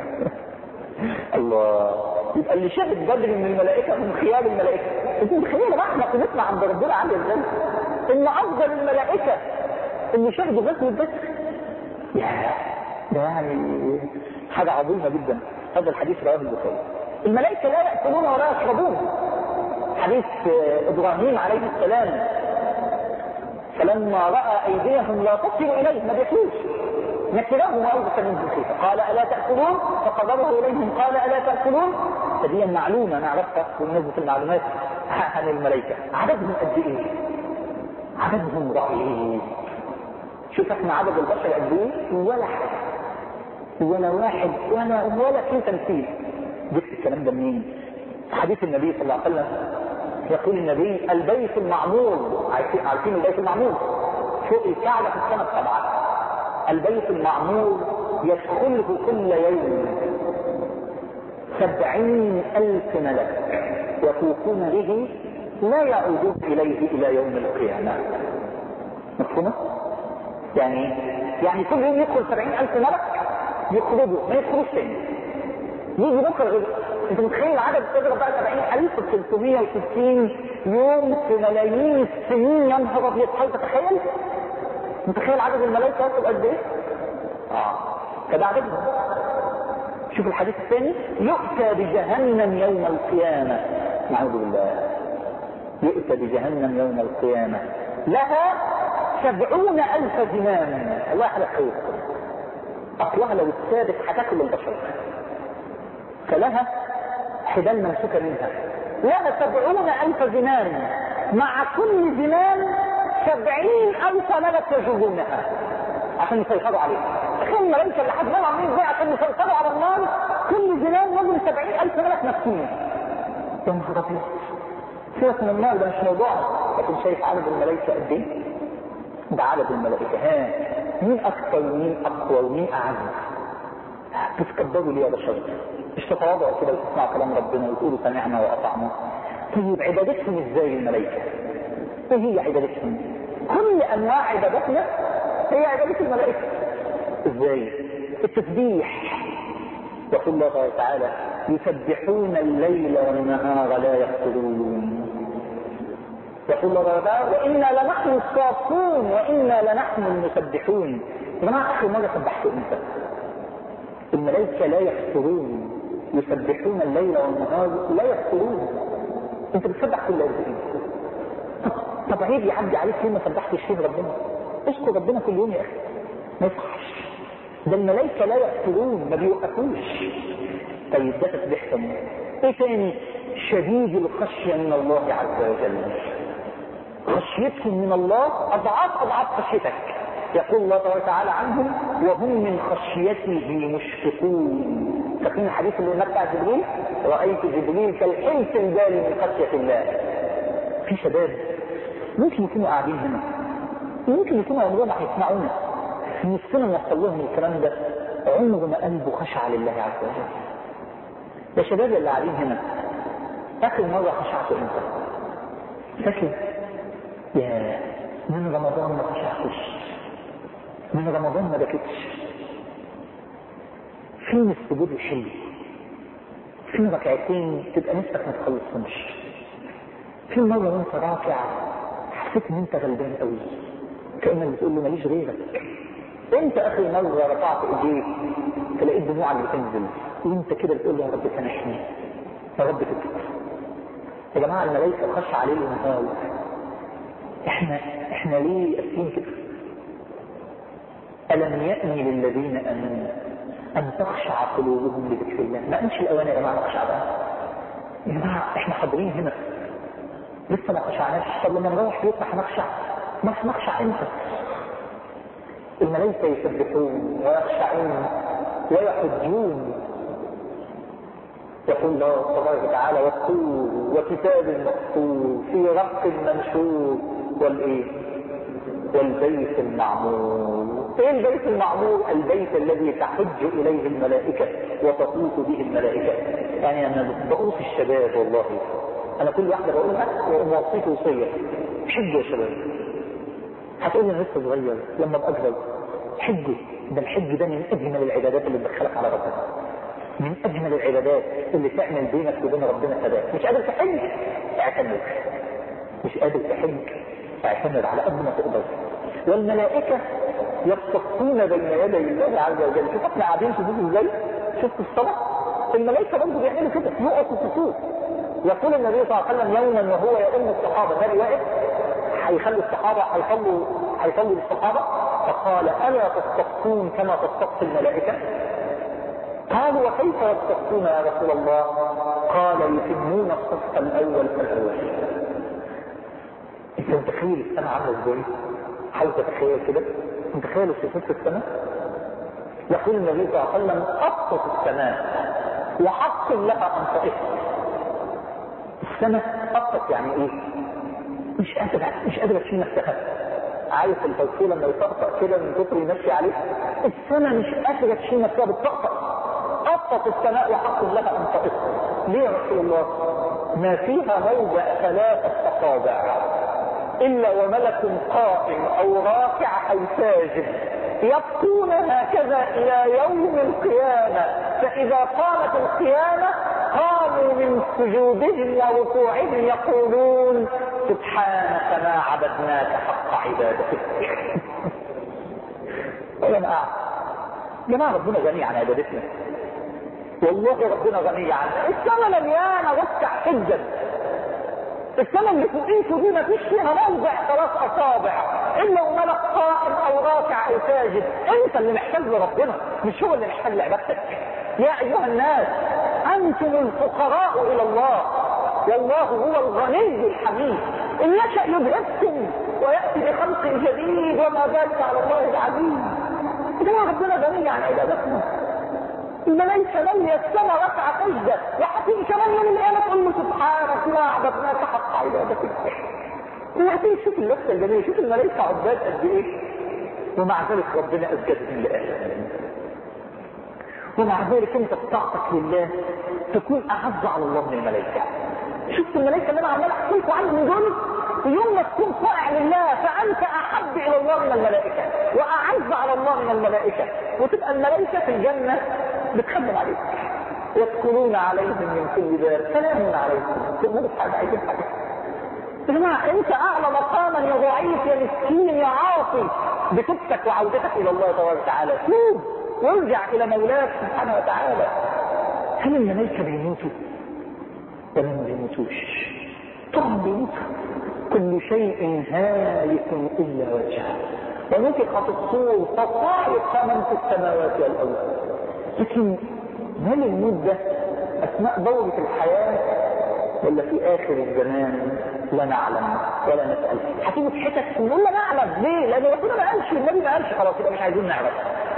الله. يبقى اللي شهد بدر من الملائكة هم خيار الملائكة. انت متخيل بقى احنا قيمتنا عند ربنا عالية ازاي؟ ان افضل الملائكة اللي شهدوا غزوة بدر. يا ده يعني حاجة عظيمة جدا. هذا الحديث رواه البخاري. الملائكة لا يأكلون ولا يشربون. حديث ابراهيم عليه السلام: فلما رأى أيديهم لا تصل إليه، ما بيحلوش، نكرهم وأوجس منهم خيفة قال: ألا تأكلون؟ فقربه إليهم قال: ألا تأكلون؟ فدي معلومة نعرفها بالنسبة المعلومات عن الملائكة. عددهم قد إيه؟ عددهم رهيب. شوف احنا عدد البشر قد إيه؟ ولا حاجة ولا واحد ولا ولا في تمثيل. جبت الكلام ده منين؟ حديث النبي صلى الله عليه وسلم يقول النبي: البيت المعمور، عارفين البيت المعمور فوق الكعبة في السنة السبعة، البيت المعمور يدخله كل يوم سبعين ألف ملك يطوفون به لا يعودون إليه إلى يوم القيامة. مفهومة؟ يعني يعني كل يوم يدخل سبعين ألف ملك يخرجوا ما يدخلوش تاني. يجي بكرة غير. انت متخيل العدد تضرب بقى سبعين ألف في ثلاثمائة وستين يوم في ملايين السنين. يا نهار ابيض، هل تتخيل؟ متخيل عدد الملائكة يصل قد ايه؟ اه كده عددهم. شوف الحديث الثاني: يؤتى بجهنم يوم القيامة، نعوذ بالله، يؤتى بجهنم يوم القيامة لها سبعون ألف زمام. الله على خير. أصلها لو السادس هتاكل البشر. فلها حبال ممسوكة منها، لها سبعون ألف زمام، مع كل زمام سبعين ألف ملك يجوبونها عشان يسيطروا عليها. تخيل الملائكة اللي حجمهم عاملين ازاي عشان يسيطروا على النار، كل زمام يجب سبعين ألف ملك نفسين. يا نهار أبيض، سيبك من النار، ده مش موضوع. لكن شايف عدد الملائكة قد ايه؟ ده عدد الملائكة. ها مين أكثر ومين أقوى ومين أعز؟ تتكبروا ليه يا بشر؟ مش تتواضعوا كده وتسمعوا كلام ربنا وتقولوا سمعنا وأطعنا؟ طيب عبادتهم ازاي الملائكة؟ ايه هي عبادتهم؟ كل انواع عبادتنا هي عبادة الملائكة. ازاي؟ التسبيح. يقول الله تعالى يسبحون الليل والنهار لا يفترون. يقول الله تعالى وإنا لنحن الصافون وإنا لنحن المسبحون. جماعة آخر مرة سبحتوا امتى؟ الملائكة لا يفترون، يسبحون الليل والنهار لا يفترون. انت بتسبح كل قد ايه؟ طب عيب يعدي عليك ليه ما سبحتش فيه ربنا؟ اشكر ربنا كل يوم يا اخي. ما يصحش. ده الملائكة لا يفترون، ما بيوقفوش. طيب ده تسبيحهم. ايه تاني؟ شديد الخشية من الله عز وجل. خشيتهم من الله اضعاف اضعاف خشيتك. يقول الله تعالى عنهم وهم من خشيته مشفقون. فاكرين الحديث اللي قلنا بتاع جبريل؟ رايت جبريل كالحنس البالي من خشيه الله. في شباب ممكن يكونوا قاعدين هنا، ممكن يكونوا عمرهم هيسمعونا، نفسنا نوصل لهم الكلام ده، عمر ما قلبه خشع لله عز وجل. يا شباب اللي قاعدين هنا، اخر مره خشعتوا امتى؟ فاكر؟ يا من رمضان ما خشعتش، من رمضان ما بكتش. فين السجود الحلو؟ فين ركعتين تبقى نفسك ما تخلصهمش؟ فين مره وانت راكع حسيت ان انت غلبان قوي كانك بتقول له ماليش غيرك؟ انت اخر مره رفعت ايديك تلاقي دموعك بتنزل وانت كده بتقول له يا رب سامحني يا رب تكفر. يا جماعه الملائكه خشع عليه النهار. احنا احنا ليه قاسيين كده؟ ألم يأن للذين آمنوا أن تخشع قلوبهم لذكر الله. ما أنش الأوان يا جماعة نخشع بقى. يا جماعة إحنا حاضرين هنا لسه ما خشعناش. طب لما نروح بيتنا هنخشع؟ ما هنخشع إمتى؟ الملائكة يسبحون ويخشعون ويحجون. يقول الله تبارك وتعالى والطور وكتاب مقطوع في رق منشور والإيه؟ والبيت المعمور. ايه البيت المعمور؟ البيت الذي تحج اليه الملائكة وتطوف به الملائكة. يعني انا بقول في الشباب والله، انا كل واحدة بقولها وموصيته وصية، حجوا يا شباب. هتقول لي انا لسه صغير، لما ابقى اكبر حجوا. ده الحج ده من اجمل العبادات اللي تدخلك على ربنا، من اجمل العبادات اللي تعمل بينك وبين ربنا ثبات. مش قادر تحج اعتمد، مش قادر تحج اعتمد على قد ما تقدر. والملائكة يصطفون بين يدي الله عز وجل. شوف احنا قاعدين في بيت ازاي؟ شفت الصلاة؟ الملائكة برضه بيعملوا كده، يقفوا في الصفوف. يقول النبي صلى الله عليه وسلم يوما وهو يؤم الصحابة، ده واقف هيخلي الصحابة هيصلوا هيصلوا بالصحابة، فقال ألا تصطفون كما تصطف الملائكة؟ قالوا وكيف يصطفون يا رسول الله؟ قال يتمون الصف الأول فالأول. انت متخيل السماء عامله ازاي؟ حاول تتخيل كده، متخيل الصفوف في السماء؟ يقول النبي صلى الله عليه وسلم أبسط السماء وحق لها أن تقف. السماء أبسط يعني إيه؟ مش قادر مش قادر تشيل نفسها. عارف الفوسفور لما يطقطق كده من كتر يمشي عليه؟ السماء مش قادرة تشيل نفسها بتطقطق. أبسط السماء وحق لها أن تقف. ليه يا رسول الله؟ ما فيها موضع ثلاثة أصابع إلا وملك قائم أو راكع أو ساجد يبقون هكذا إلى يوم القيامة. فإذا قامت القيامة قاموا من سجودهم وركوعهم يقولون سبحانك ما عبدناك حق عبادتك. يا جماعة جماعة ربنا غني عن عبادتنا، والله ربنا غني عنها. السماء مليانة ركع سجد. السماء اللي فوقيته دي ما فيش فيها موضع ثلاث اصابع الا وملك قائم او راكع او ساجد. انت اللي محتاج لربنا، مش هو اللي محتاج لعبادتك. يا ايها الناس انتم الفقراء الى الله والله هو الغني الحميد. ان يشاء يذهبكم وياتي بخلق جديد وما ذلك على الله العزيز. ده ربنا غني عن عبادتنا. الملائكة مالية السماء ركعة سجدة، وحتين كمان يوم القيامة تقول له سبحانك ما عبدناك حق عبادتك. وحتين شوف اللفة الجميلة، شوف الملائكة عباد قد ايه، ومع ذلك ربنا أسجدهم لآخر. ومع ذلك انت بطاعتك لله تكون أعز على الله من الملائكة. شفت الملائكه اللي انا عمال احكي لكم عنهم دول؟ يوم ما تكون طائع لله فانت احب الى الله من الملائكه واعز على الله من الملائكه، وتبقى الملائكه في الجنه بتخدم عليك يدخلون عليهم من كل باب سلام عليكم. تقولوا حاجه عايزين حاجه يا جماعه؟ انت اعلى مقاما يا ضعيف يا مسكين يا عاصي بتوبتك وعودتك الى الله تبارك وتعالى. توب وارجع الى مولاك سبحانه وتعالى. هل الملائكه بيموتوا ولا ما بيموتوش؟ طبعا بيموتوا. كل شيء هالك الا وجهه ونفخ في الصور فصعق من في السماوات والارض. لكن هل الموت ده اثناء دورة الحياة ولا في اخر الزمان؟ لا نعلم ولا نسأل. هتيجي في حتت نقول لا نعلم. ليه؟ لان ربنا ما قالش والنبي ما قالش، خلاص يبقى مش عايزين نعرف.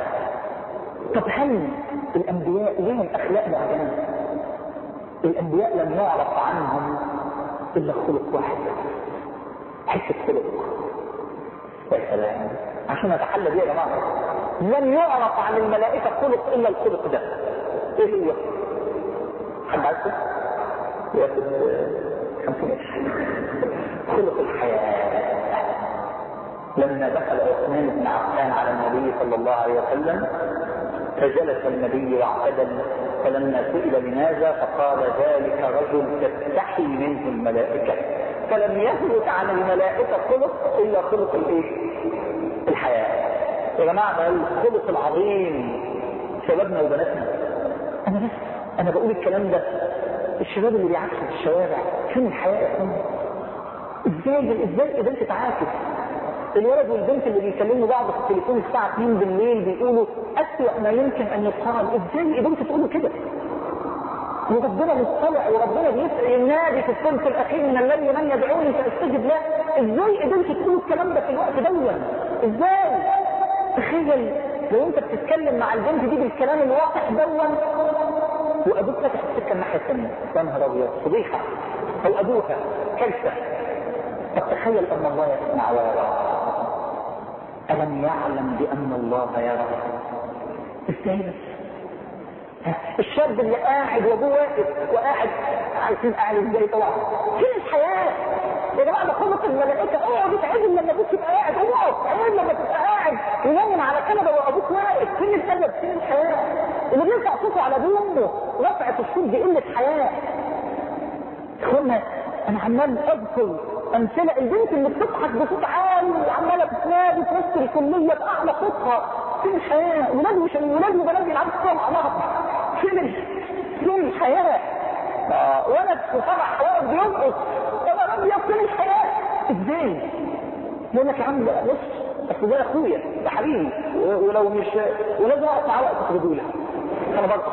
طب هل الانبياء لهم اخلاق معينة؟ الانبياء لم يعرف عنهم الا خلق واحد، حته خلق. والسلام عشان اتحلى بيه يا جماعه. لم يعرف عن الملائكه خلق الا الخلق ده. ايه هو؟ حد عارفه؟ ياخد خمسين خلق الحياه. لما دخل عثمان بن عفان على النبي صلى الله عليه وسلم فجلس النبي واعتدل، فلما سئل لماذا فقال ذلك رجل تستحي منه الملائكه. فلم يثبت عن الملائكه خلق الا خلق الايه؟ الحياه. يا جماعه ده الخلق العظيم شبابنا وبناتنا. انا بس انا بقول الكلام ده الشباب اللي بيعكسوا في الشوارع فين الحياه يا اخوان؟ ازاي ازاي قدرت تعاكس؟ الولد والبنت اللي بيكلموا بعض في التليفون الساعه اتنين بالليل بيقولوا اسوأ ما يمكن ان يقال. ازاي قدرت تقولوا كده؟ وربنا مطلع وربنا بيسأل النادي في الثلث الاخير من الليل من يدعوني فاستجب له. ازاي قدرت تقولوا الكلام ده في الوقت دون؟ ازاي؟ تخيل لو انت بتتكلم مع البنت دي بالكلام الواضح دون وابوك فتح السكه الناحيه الثانيه، يا نهار ابيض، فضيحه. او ابوها كارثه. طب تخيل ان الله يسمع ويرى. الم يعلم بان الله يرى؟ ازاي بس؟ الشاب اللي قاعد وابوه واقف وقاعد عايزين قاعد ازاي؟ طبعا فين الحياه يا جماعه؟ ده خلق الملائكه. اقعد اتعدل لما ابوك يبقى قاعد، اقعد اتعدل لما تبقى قاعد ونام على كنبه وابوك واقف. فين السبب؟ فين الحياه؟ اللي بيرفع صوته على ابوه وامه رفعه الصوت دي قله حياه. اخوانا انا عمال اذكر امثله البنت اللي بتضحك بصوت عالي وعماله بتنادي في وسط الكليه باعلى صوتها. فين الحياه؟ ولاد مش ولاد وبنات بيلعبوا كوره مع بعض. فين فين الحياه؟ اه ولد في فرح واقف بيرقص. انا ربي فين الحياه؟ ازاي؟ يقول لك يا عم بص اصل ده اخويا ده حبيبي ولو مش ولازم اقف معاه وقت الرجوله انا برقص.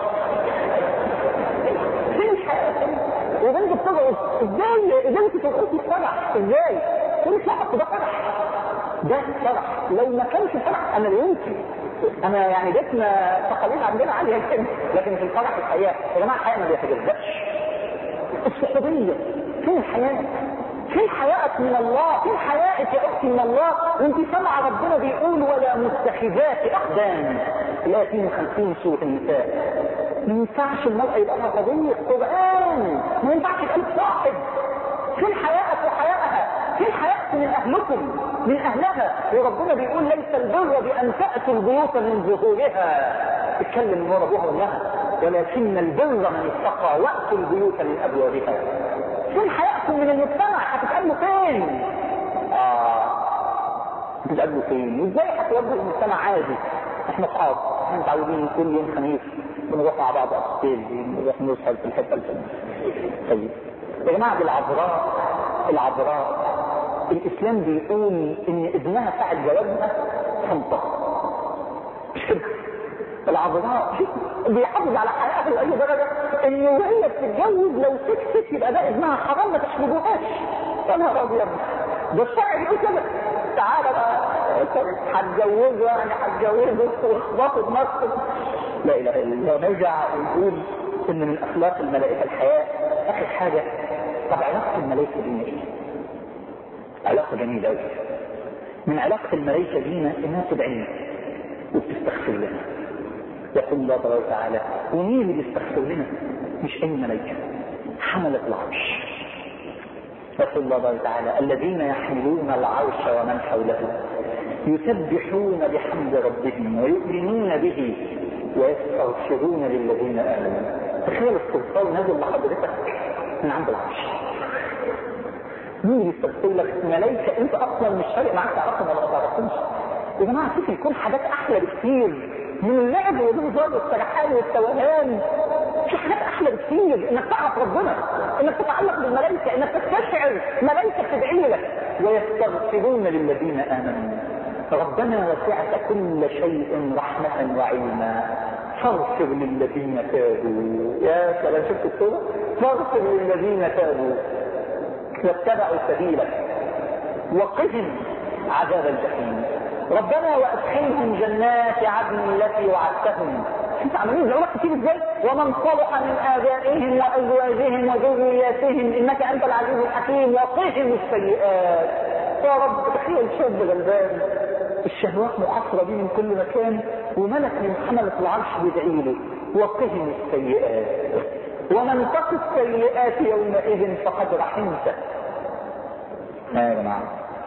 فين الحياه؟ وبنت بترقص. ازاي بنت ترقص في فرح؟ ازاي؟ تقول لا ده فرح، ده فرح. لو ما كانش فرح انا لا يمكن. انا يعني جسمنا تقاليد عندنا عاليه كده، لكن في الفرح الحياه يا جماعه الحياه ما بيتجزأش. الصحوبيه فين الحياه؟ فين حياتك من الله؟ فين حياتك يا اختي من الله وانت سامعه ربنا بيقول ولا متخذات اخدان؟ لا اثنين وخمسين سوره النساء. ما ينفعش المرأة يبقى لها صديق قرآن، ما ينفعش يبقى لك صاحب. فين حياتك وحياتها؟ فين حياتك من اهلكم من اهلها؟ وربنا بيقول ليس البر بان تاتوا البيوت من ظهورها، تتكلم من ورا ابوها وامها، ولكن البر من اتقى واتوا البيوت من ابوابها. فين حياتكم من المجتمع؟ هتتقابلوا فين؟ اه هتتقابلوا فين؟ وازاي هتواجهوا المجتمع عادي؟ احنا اصحاب، احنا متعودين كل يوم خميس بنروح مع بعض اسطيل، بنروح نسهر في الحته الفلانيه. طيب يا جماعه العذراء العذراء الاسلام بيقول ان ابنها ساعه جوازها تنطق. مش كده؟ العذراء بيحافظ على حياتها لاي درجه ان وهي بتتجوز لو سكتت يبقى ده ابنها حرام ما تحجبوهاش. يا نهار ابيض، ده الشرع بيقول كده. تعالى بقى هتجوزه يعني هتجوزه واخبطوا بنفسك. لا اله الا الله. نرجع ونقول ان من اخلاق الملائكه الحياه. اخر حاجه، طب علاقه الملائكه بينا ايه؟ علاقه جميله قوي. من علاقه الملائكه بينا انها تدعينا وبتستغفر لنا. يقول الله تبارك وتعالى ومين اللي بيستغفر لنا؟ مش اي ملائكه، حمله العرش. يقول الله تعالى الذين يحملون العرش ومن حوله يسبحون بحمد ربهم ويؤمنون به ويستغفرون للذين آمنوا. تخيل السلطان نازل لحضرتك من عند العرش، مين يستغفر لك؟ ملائكة انت اصلا مش فارق معاك تعرفهم ولا ما تعرفهمش. يا جماعة شوف يكون حاجات احلى بكثير من اللعب والهزار والسرحان والتوهان. في حاجات احلى بكثير انك تعرف ربنا، انك تتعلق بالملائكة، انك تستشعر ملائكة تدعي لك. ويستغفرون للذين آمنوا. ربنا وسعت كل شيء رحمة وعلما فاغفر للذين تابوا. يا سلام، شفت الصورة؟ فاغفر للذين تابوا واتبعوا سبيلك وقهم عذاب الجحيم. ربنا وادخلهم جنات عدن التي وعدتهم. انت عاملين زورات كتير ازاي؟ ومن صلح من ابائهم وازواجهم وذرياتهم انك انت العزيز الحكيم وقهم السيئات. يا رب تخيل شاب غلبان الشهوات محصره بيه من كل مكان وملك من حمله العرش بيدعي له وقهم السيئات ومن تق السيئات يومئذ فقد رحمته. يا جماعه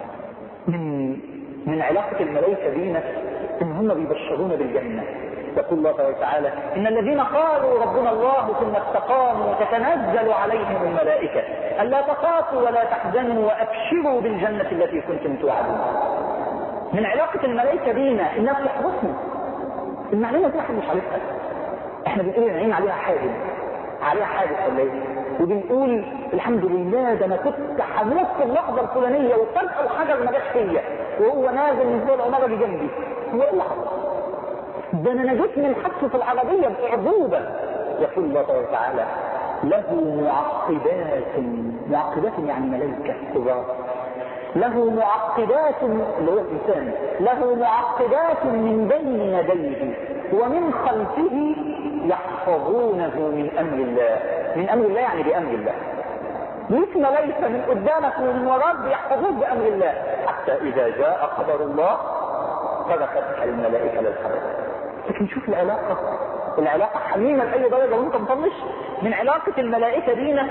من من علاقه الملائكه بينا ان هم بيبشرون بالجنه. يقول الله تعالى ان الذين قالوا ربنا الله ثم استقاموا تتنزل عليهم الملائكه الا تخافوا ولا تحزنوا وابشروا بالجنه التي كنتم توعدون. من علاقه الملائكه بينا الناس تحرصنا. المعلومه دي احنا مش عارفها، احنا بنقول العين عليها حاجز عليها حاجز ولا ايه؟ وبنقول الحمد لله ده انا كنت هموت في اللحظه الفلانيه وفجاه الحجر ما جاش فيا وهو نازل من فوق العماره اللي جنبي. هو ايه اللي حصل؟ ده انا نجيت من حادثه العربيه باعجوبه. يقول الله تعالى له معقبات، معقبات يعني ملائكه كبار، له معقبات اللي هو الانسان، له معقبات من بين يديه ومن خلفه يحفظونه من امر الله. من امر الله يعني بامر الله. مش ملائكه من قدامك ومن وراك بيحفظوك بامر الله حتى اذا جاء قدر الله تركت الملائكه للخبر. لكن شوف العلاقه، العلاقه حميمه لاي درجه وانت مطنش. من علاقه الملائكه بينا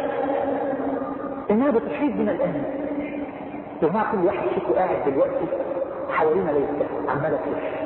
انها بتحيط بنا الان. يا جماعه كل واحد فيكم قاعد دلوقتي حوالينا ملائكه عماله تلف.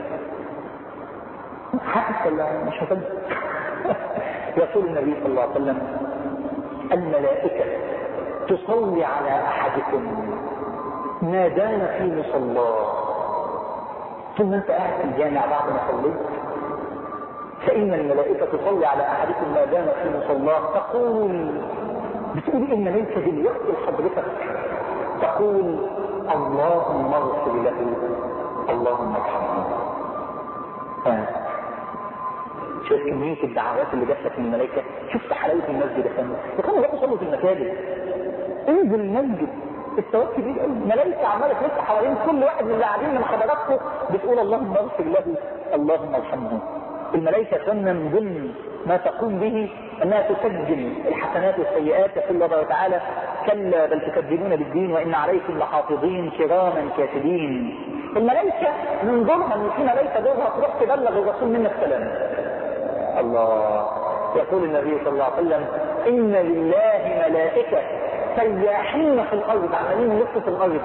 حاسس ولا مش هتلف؟ يقول النبي صلى الله عليه وسلم الملائكه تصلي على احدكم ما دام في مصلاه. ثم انت قاعد في الجامع بعد ما صليت فان الملائكه تصلي على احدكم ما دام في مصلاه تقول، بتقول ايه الملائكه دلوقتي لحضرتك؟ تقول اللهم اغفر له اللهم ارحمه. ها شوف كميه الدعوات اللي جات لك من الملائكه. شفت حلاوه المسجد يا فندم؟ وكانوا بيروحوا يصلوا في المساجد. انزل المسجد الثواب كبير قوي. ملائكه عماله تلف حوالين كل واحد من اللي قاعدين من حضراتكم بتقول اللهم اغفر له اللهم ارحمه. الملائكه كنا من ضمن ما تقوم به انها تسجل الحسنات والسيئات. يقول الله تعالى كلا بل تكذبون بالدين وان عليكم لحافظين كراما كاتبين. الملائكه من دورها ان في ملائكه دورها تروح تبلغ الرسول منا السلام. الله. يقول النبي صلى الله عليه وسلم ان لله ملائكه سياحين في الارض عمالين يلفوا في الارض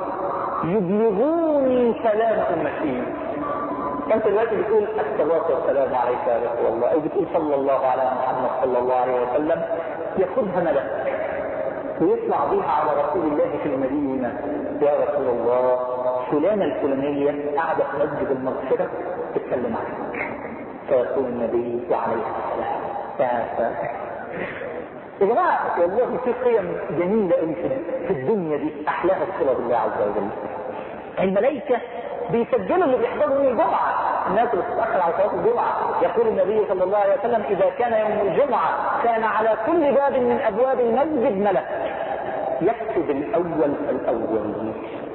يبلغوني سلام امتي. انت دلوقتي بتقول الصلاه والسلام عليك يا رسول الله او بتقول صلى الله على محمد صلى الله عليه وسلم، ياخذها ملك ويطلع بها على رسول الله في المدينه. يا رسول الله فلانه الفلانيه قاعده في مسجد المغفره تتكلم عنك. فيقول النبي عليه السلام يا يا جماعه والله في قيم جميله قوي في الدنيا دي احلاها الصله بالله عز وجل. الملائكه بيسجلوا اللي بيحضروا يوم الجمعه، الناس اللي بتتاخر على صلاه الجمعه. يقول النبي صلى الله عليه وسلم اذا كان يوم الجمعه كان على كل باب من ابواب المسجد ملك يكتب الاول فالاول.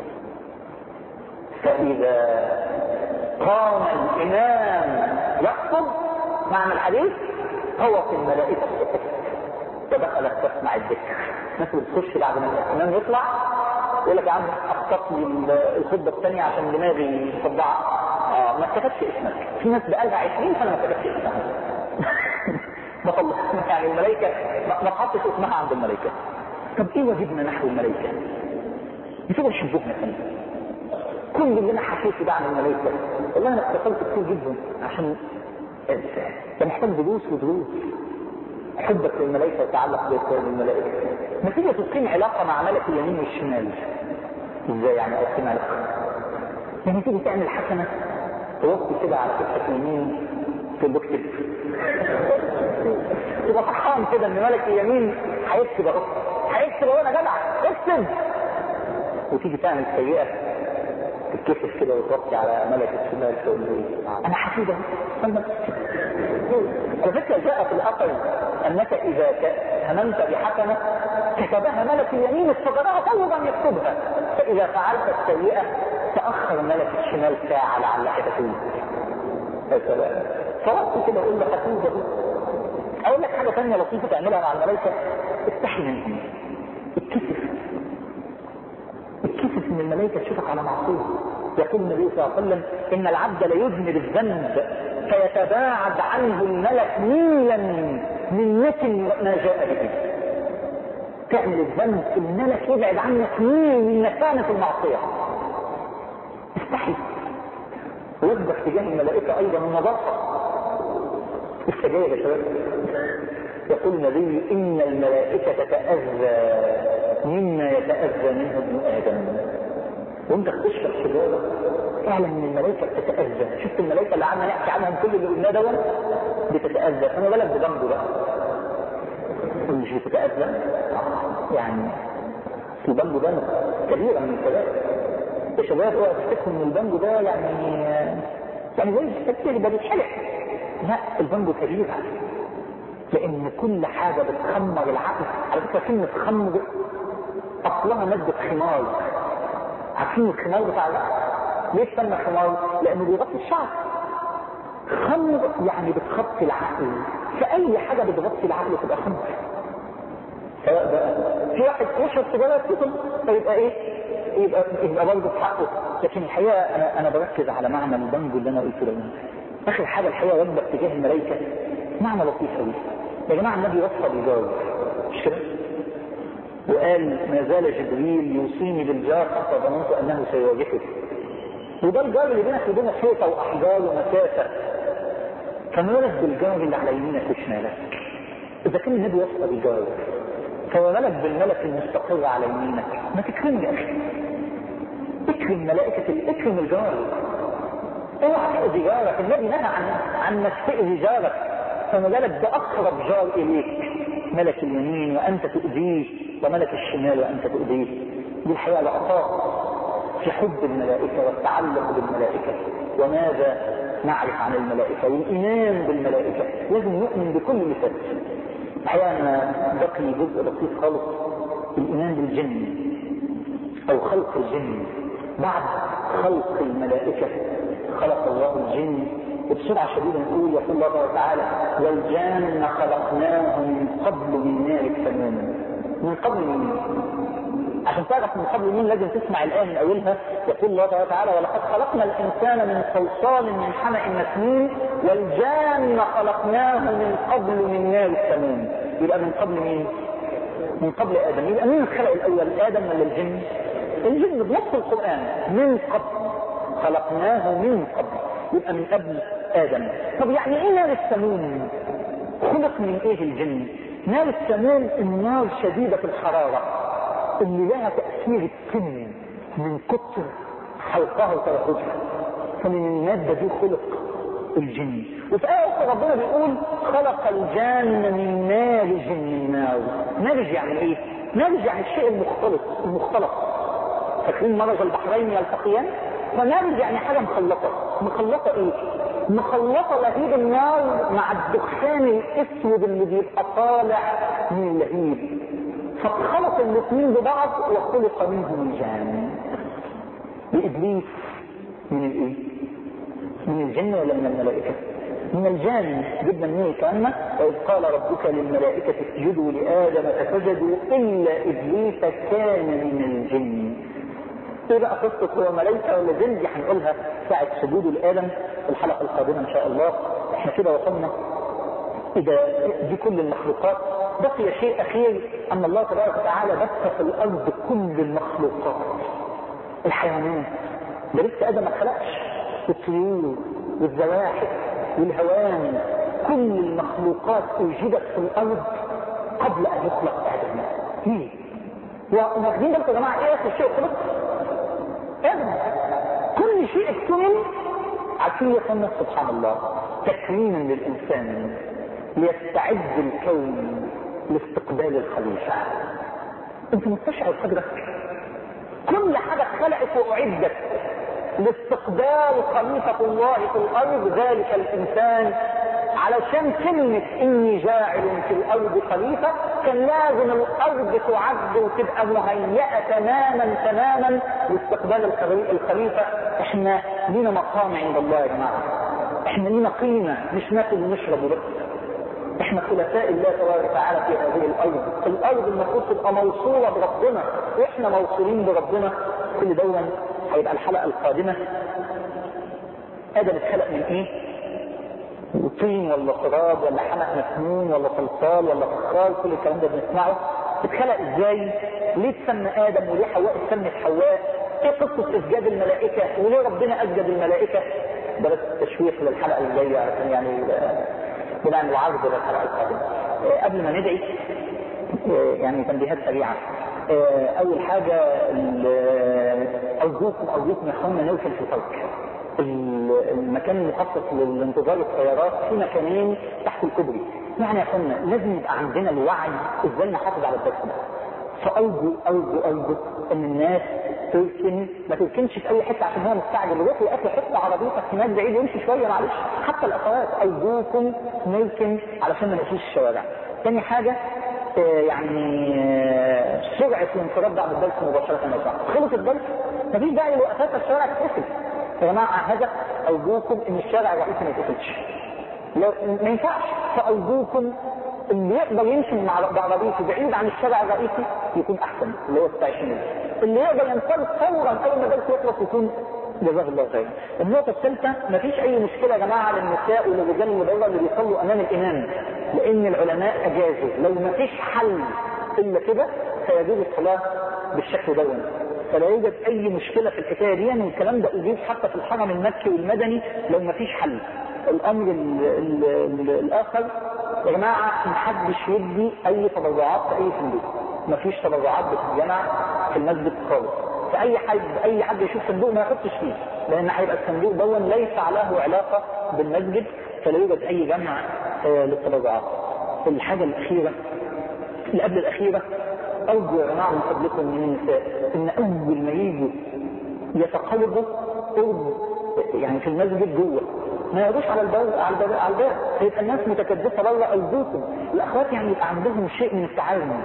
فاذا قام الامام يخطب معنى الحديث هو في الملائكه ودخلت تسمع الذكر. الناس بتخش بعد ما الامام يطلع يقول لك يا عم اخطط لي الخطبه الثانيه عشان دماغي مصدعه. اه ما كتبتش اسمك. في ناس بقالها عشرين سنه ما كتبتش اسمها. ما طلع يعني الملائكه ما حطش اسمها عند الملائكه. طب ايه واجبنا نحو الملائكة؟ بتبقى نحبهم مثلا. كل اللي انا حكيته ده عن الملائكة والله انا اتصلت كتير جدا عشان ده محتاج دروس ودروس. حبك للملائكة وتعلق بالملائكة نتيجة تقيم علاقة مع ملك اليمين والشمال. ازاي يعني اقيم علاقة؟ يعني تيجي تعمل حسنة توقف كده على كتفك اليمين في البكتب تبقى فرحان كده ان ملك اليمين هيكتب اهو هيكتب اهو انا جدع اكتب. وتيجي تعمل سيئة تتكسف كده وتوقف على ملك الشمال تقول له انا حفيده استنى. على فكرة جاء في الاثر انك اذا هممت بحسنة كتبها ملك اليمين استجرها فورا يكتبها، فاذا فعلت السيئة تأخر ملك الشمال ساعة لعلك تتوب. يا سلام. فوقت كده اقول له حفيده. اقول لك حاجة ثانية لطيفة تعملها مع الملائكة، استحي منهم. اتكسف اتكسف من الملائكة تشوفك على معصية. يقول النبي صلى الله عليه وسلم ان العبد ليذنب الذنب فيتباعد عنه الملك ميلا من نتن ما جاء به. تعمل الذنب الملك يبعد عنك ميل من نتانة المعصية. استحي. ويبدأ اتجاه الملائكة ايضا النظافة. السجاير يا شباب. يقول النبي ان الملائكة تتأذى مما يتأذى منه ابن ادم. وانت تشرب سجارة اعلم ان الملائكة بتتأذى. شفت الملائكة اللي عمنا نحكي عنهم كل اللي قلناه دول بتتأذى. فما بالك بجنبه بقى مش بتتأذى يعني في البنجو ده كبيرة من الكبائر. الشباب اوعى تفتكروا ان البنجو ده يعني يعني زي التكتير ده بيتحرق. لا البنجو كبيرة لان كل حاجة بتخمر العقل. على فكرة كلمة خمر اصلها مادة خمار. عارفين الخمار بتاع العقل ليه سمى خمار؟ لانه بيغطي الشعر. خمر يعني بتغطي العقل، فاي حاجة بتغطي العقل تبقى خمر. سواء بقى في واحد يشرب سجارة يتقتل فيبقى ايه؟ يبقى يبقى برضه في حقه. لكن الحقيقة انا انا بركز على معنى البنجو اللي انا قلته له. اخر حاجة الحقيقة وجبة اتجاه الملائكة معنى لطيف قوي. يا جماعة النبي وصى بالجار مش كده؟ وقال ما زال جبريل يوصيني بالجار حتى ظننت انه سيواجهه. وده الجار اللي بينك وبين حيطة واحجار ومسافة. فمالك بالجار اللي على يمينك وشمالك. اذا كان النبي وصى بالجار فمالك بالملك المستقر على يمينك. ما تكرم يا اخي. اكرم ملائكة اكرم الجار. اوعى تأذي جارك. النبي نهى عن عن انك تأذي جارك. فما بالك باقرب جار اليك ملك اليمين وانت تؤذيه وملك الشمال وانت تؤذيه. دي الحقيقة لقطات في حب الملائكة والتعلق بالملائكة. وماذا نعرف عن الملائكة والايمان بالملائكة؟ لازم نؤمن بكل مثال. احيانا بقي جزء لطيف خالص الايمان بالجن او خلق الجن. بعد خلق الملائكة خلق الله الجن. وبسرعة شديدة نقول يقول الله تعالى والجان خلقناه من قبل من نار السموم. من قبل مين؟ عشان تعرف من قبل مين لازم تسمع الآية من أولها. يقول الله تعالى ولقد خلقنا الإنسان من صلصال من حمأ مسنون والجان خلقناه من قبل من نار السموم. يبقى من قبل مين؟ من قبل آدم. يبقى مين الخلق الأول آدم ولا الجن؟ الجن بنص القرآن من قبل خلقناه من قبل. يبقى من قبل آدم. طب يعني ايه نار السموم؟ خلق من ايه الجن؟ نار السموم النار شديدة الحرارة اللي لها تأثير السم من كتر حلقها وتركزها. فمن المادة دي خلق الجن. وفي آية أخرى ربنا بيقول خلق الجان من نار جن النار. نارج يعني ايه؟ نارج يعني الشيء المختلط المختلط. فاكرين مرج البحرين يلتقيان؟ فنارج يعني حاجة مخلطة. مخلطة ايه؟ مخلطة لهيب النار مع الدخان الاسود اللي بيبقى طالع من اللهيب. فخلط الاثنين ببعض وخلق منهم الجان. وإبليس من الايه؟ من الجن ولا من الملائكة؟ من الجان. جدا منه كأنه وإذ قال ربك للملائكة اسجدوا لآدم فسجدوا إلا إبليس كان من الجن. ايه بقى قصة هو ملائكة ولا جن؟ دي هنقولها ساعة سجود لآدم في الحلقة القادمة ان شاء الله. احنا كده وصلنا اذا دي كل المخلوقات بقي شيء اخير، ان الله تبارك وتعالى بث في الارض كل المخلوقات، الحيوانات، ده لسه ادم ما خلقش، الطيور والزواحف والهوام، كل المخلوقات اوجدت في الارض قبل ان يخلق ادم. ليه؟ وماخدين بالكم يا جماعه ايه اخر شيء خلق؟ ادم. كل شيء اكتمل. عارفين يا اخوانا سبحان الله، تكريما للانسان ليستعد الكون لاستقبال الخليفه. انت مستشعر قدرك؟ كل حاجه اتخلقت واعدت لاستقبال خليفه الله في الارض، ذلك الانسان. علشان كلمة اني جاعل في الارض خليفة كان لازم الارض تعد وتبقى مهيئة تماما تماما لاستقبال الخليفة. احنا لينا مقام عند الله يا جماعة، احنا لينا قيمة، مش ناكل ونشرب وبس. احنا خلفاء الله تبارك وتعالى في هذه الارض. الارض المفروض تبقى موصولة بربنا، واحنا موصولين بربنا. كل دون هيبقى الحلقة القادمة. ادم اتخلق من ايه؟ طين ولا تراب ولا حمأ مسنون ولا صلصال ولا فخار؟ كل الكلام ده بنسمعه. اتخلق ازاي؟ ليه اتسمى ادم وليه حواء اتسمت حواء؟ ايه قصه اسجاد الملائكه وليه ربنا اسجد الملائكه؟ ده بس تشويق للحلقه الجايه عشان يعني بنعمل العرض للحلقه القادمه. قبل ما ندعي يعني تنبيهات سريعه. اول حاجه ارجوكم ارجوكم يا اخوانا نوصل في الفرق. المكان المخصص للانتظار السيارات في مكانين تحت الكوبري. يعني يا اخوانا لازم يبقى عندنا الوعي ازاي نحافظ على الدرس ده. فارجو ارجو ارجو ان الناس تركن، ما تركنش في اي حته عشان هو مستعجل، يروح يقفل حته عربيتك هناك بعيد يمشي شويه معلش. حتى الاخوات ارجوكم نركن علشان ما نقفلش الشوارع. ثاني حاجه يعني سرعه الانقراض بعد الدرس مباشره. خلص الدرس مفيش داعي لوقفات الشوارع تتقفل يا جماعه. هذا ارجوكم ان الشارع الرئيسي ما يتقفلش، ما ينفعش. فارجوكم اللي يقدر يمشي بعربيته بعيد عن الشارع الرئيسي يكون احسن، اللي هو ستة وعشرين. اللي يقدر ينطلق فورا اول ما الدرس يخلص يكون جزاه الله خير. النقطه الثالثه، ما فيش اي مشكله يا جماعه للنساء وللرجال المدرب اللي بيصلوا امام الامام، لان العلماء اجازوا. لو ما فيش حل الا كده فيجوز الصلاه بالشكل ده، فلا يوجد اي مشكله في الحكايه دي. يعني الكلام ده اجيز حتى في الحرم المكي والمدني لو ما فيش حل. الامر ال ال ال الاخر يا جماعه، محدش يدي اي تبرعات في اي صندوق. ما فيش تبرعات بتتجمع في المسجد خالص. فاي حد اي حد يشوف صندوق ما يحطش فيه، لان هيبقى الصندوق دون ليس له علاقه بالمسجد، فلا يوجد اي جمع للتبرعات. الحاجه الاخيره اللي قبل الاخيره، ارجو يا جماعه من فضلكم من النساء ان اول ما يجوا يتقلبوا قرب يعني في المسجد جوه ما يقعدوش على الباب على الباب على الباب، هيبقى الناس متكدسه بره. ارجوكم الاخوات يعني يبقى عندهم شيء من التعاون،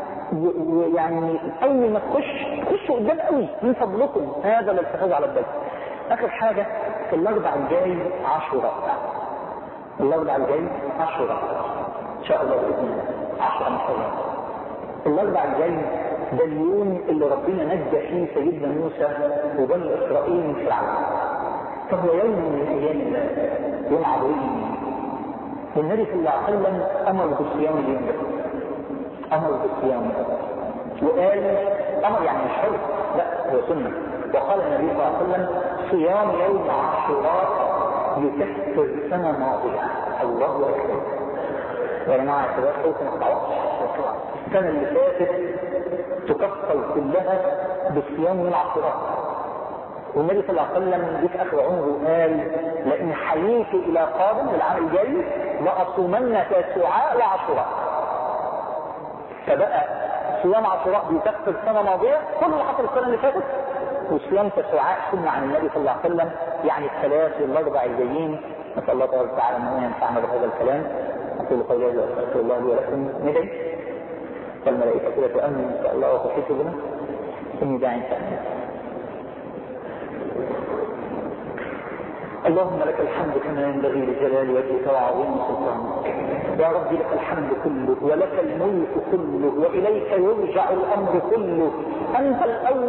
ويعني اول ما تخش تخشوا قدام قوي من فضلكم، هذا للحفاظ على الباب. اخر حاجه، في الاربع الجاي عاشوراء. الاربع الجاي عاشوراء ان شاء الله باذن الله. عشرة ان شاء الله. الاربع الجاي ده اليوم اللي ربنا نجى فيه سيدنا موسى وبني اسرائيل من فرعون. فهو يوم من ايام الله، يوم عظيم. والنبي صلى الله عليه وسلم امر بالصيام اليوم ده، امر بالصيام وقال امر يعني مش حلو، لا هو سنه. وقال النبي صلى الله عليه وسلم صيام يوم عاشوراء يكفر سنه ماضيه. الله اكبر يا جماعه، كده صوتنا ما تعوضش. السنه اللي فاتت تكفر كلها بصيام يوم عاشوراء. والنبي صلى الله عليه وسلم جه في اخر عمره قال لئن حييت الى قادم العام الجاي لاصومن تاسوعاء وعاشوراء. فبقى صيام عاشوراء بيكفر سنه ماضيه كل اللي حصل السنه اللي فاتت، وصيام تاسوعاء سنه عن النبي صلى الله عليه وسلم، يعني الثلاث والاربع الجايين. نسال الله تبارك وتعالى ان ينفعنا بهذا الكلام. اقول قولي هذا واستغفر الله لي ولكم. ندعي والملائكه لا تؤمن ان شاء الله وتحيط بنا. اني داعي تامين. اللهم لك الحمد كما ينبغي لجلال وجهك وعظيم سلطانك. يا رب لك الحمد كله ولك الملك كله واليك يرجع الامر كله. انت الاول فلا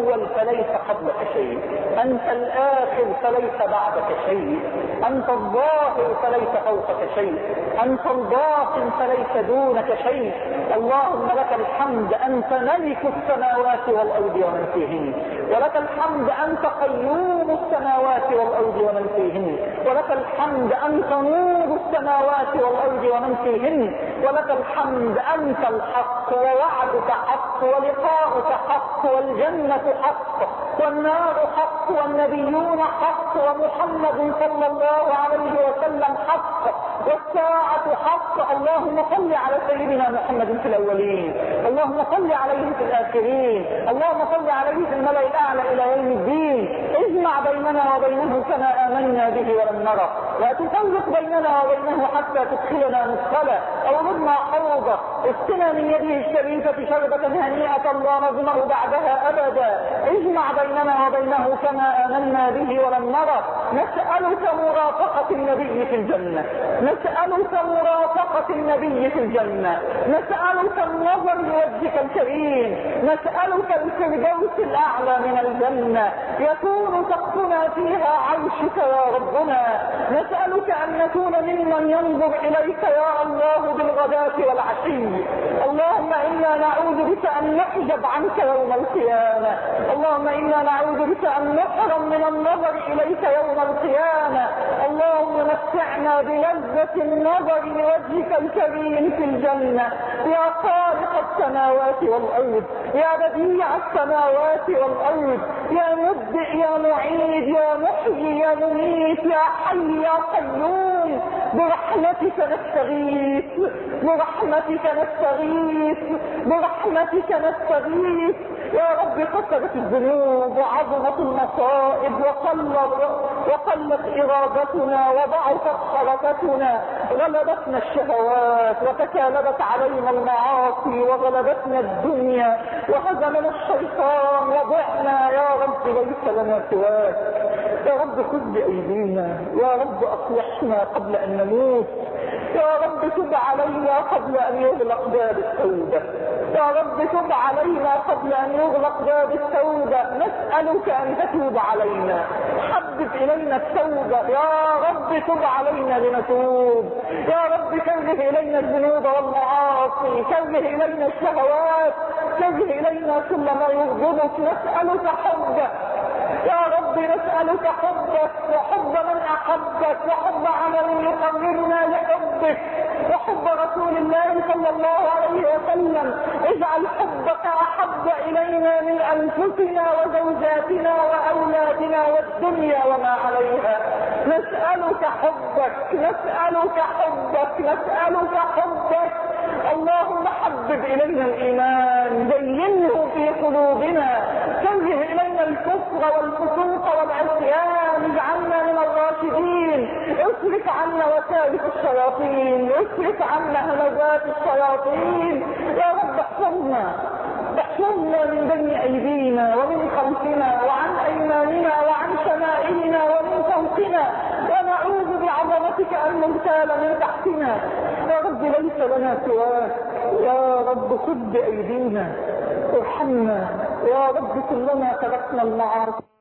فليس قبلك شيء، أنت الآخر فليس بعدك شيء، أنت الظاهر فليس فوقك شيء، أنت الباطن فليس دونك شيء. اللهم لك الحمد أنت ملك السماوات والأرض ومن فيهن، ولك الحمد أنت قيوم السماوات والأرض ومن فيهن، ولك الحمد أنت نور السماوات والأرض ومن فيهن، ولك الحمد أنت الحق ووعدك حق ولقاؤك حق والجنة حق والنار حق والنبيون حق ومحمد صلى الله عليه وسلم حق والساعة حق. اللهم صل على سيدنا محمد في الأولين، اللهم صل عليه في الآخرين، اللهم صل عليه في الملأ الأعلى إلى يوم الدين. اجمع بيننا وبينه كما آمنا به ولم نرى، لا تفرق بيننا وبينه حتى تدخلنا مدخلا أو نضمع حوضا، اسقنا من يده الشريفة شربة هنيئة لا نظمأ بعدها أبدا. اجمع بيننا وبينه كما آمنا به ولم نرى. نسألك مرافقة النبي في الجنة، نسألك مرافقة النبي في الجنة، نسألك النظر لوجهك الكريم، نسألك الفردوس الأعلى من الجنة يكون سقفنا فيها عرشك يا ربنا. نسألك أن نكون ممن ينظر إليك يا الله بالغداة والعشي. اللهم إنا نعوذ بك أن نحجب عنك يوم القيامة، اللهم إنا نعوذ بك أن نحرم من النظر إليك يوم القيامة. اللهم متعنا بلذة النظر لوجهك الكريم في الجنة يا خالق السماوات والأرض، يا بديع السماوات والأرض، يا مبدع يا معيد يا محيي يا مميت يا حي يا قيوم. برحمتك نستغيث، برحمتك نستغيث، برحمتك نستغيث يا رب. كثرت الذنوب وعظمت المصائب وقلت وقلت إرادتنا وضعفت حركتنا، غلبتنا الشهوات وتكالبت علينا المعاصي وغلبتنا الدنيا وهزمنا الشيطان وضعنا يا رب ليس لنا سواك. يا رب خذ بأيدينا، يا رب أصلحنا قبل أن نموت، يا رب تب علينا قبل أن يغلق باب التوبة، يا رب تب علينا قبل أن يغلق باب التوبة. نسألك أن تتوب علينا، حبب إلينا التوبة يا رب، تب علينا لنتوب يا رب. كره إلينا الذنوب والمعاصي، كره إلينا الشهوات، كره إلينا كل ما يغضبك. نسألك حبك يا رب، نسألك حبك وحب من أحبك وحب عمل يقربنا لحبك وحب رسول الله صلى الله عليه وسلم. اجعل حبك أحب إلينا من أنفسنا وزوجاتنا وأولادنا والدنيا وما عليها. نسألك حبك، نسألك حبك، نسألك حبك. اللهم حبب إلينا الإيمان، زينه في قلوبنا، كره إلينا الكفر والفسوق والعصيان، اجعلنا من الراشدين. اصرف عنا وسائل الشياطين، اصرف عنا همزات الشياطين يا رب. احفظنا احفظنا من بين أيدينا ومن خلفنا وعن أيماننا وعن شمائلنا ومن فوقنا، ونعوذ بعظمتك أن نغتال من تحتنا يا رب. ليس لنا سواك يا رب. خذ بأيدينا ارحمنا يا رب، كلنا تركنا المعاصي.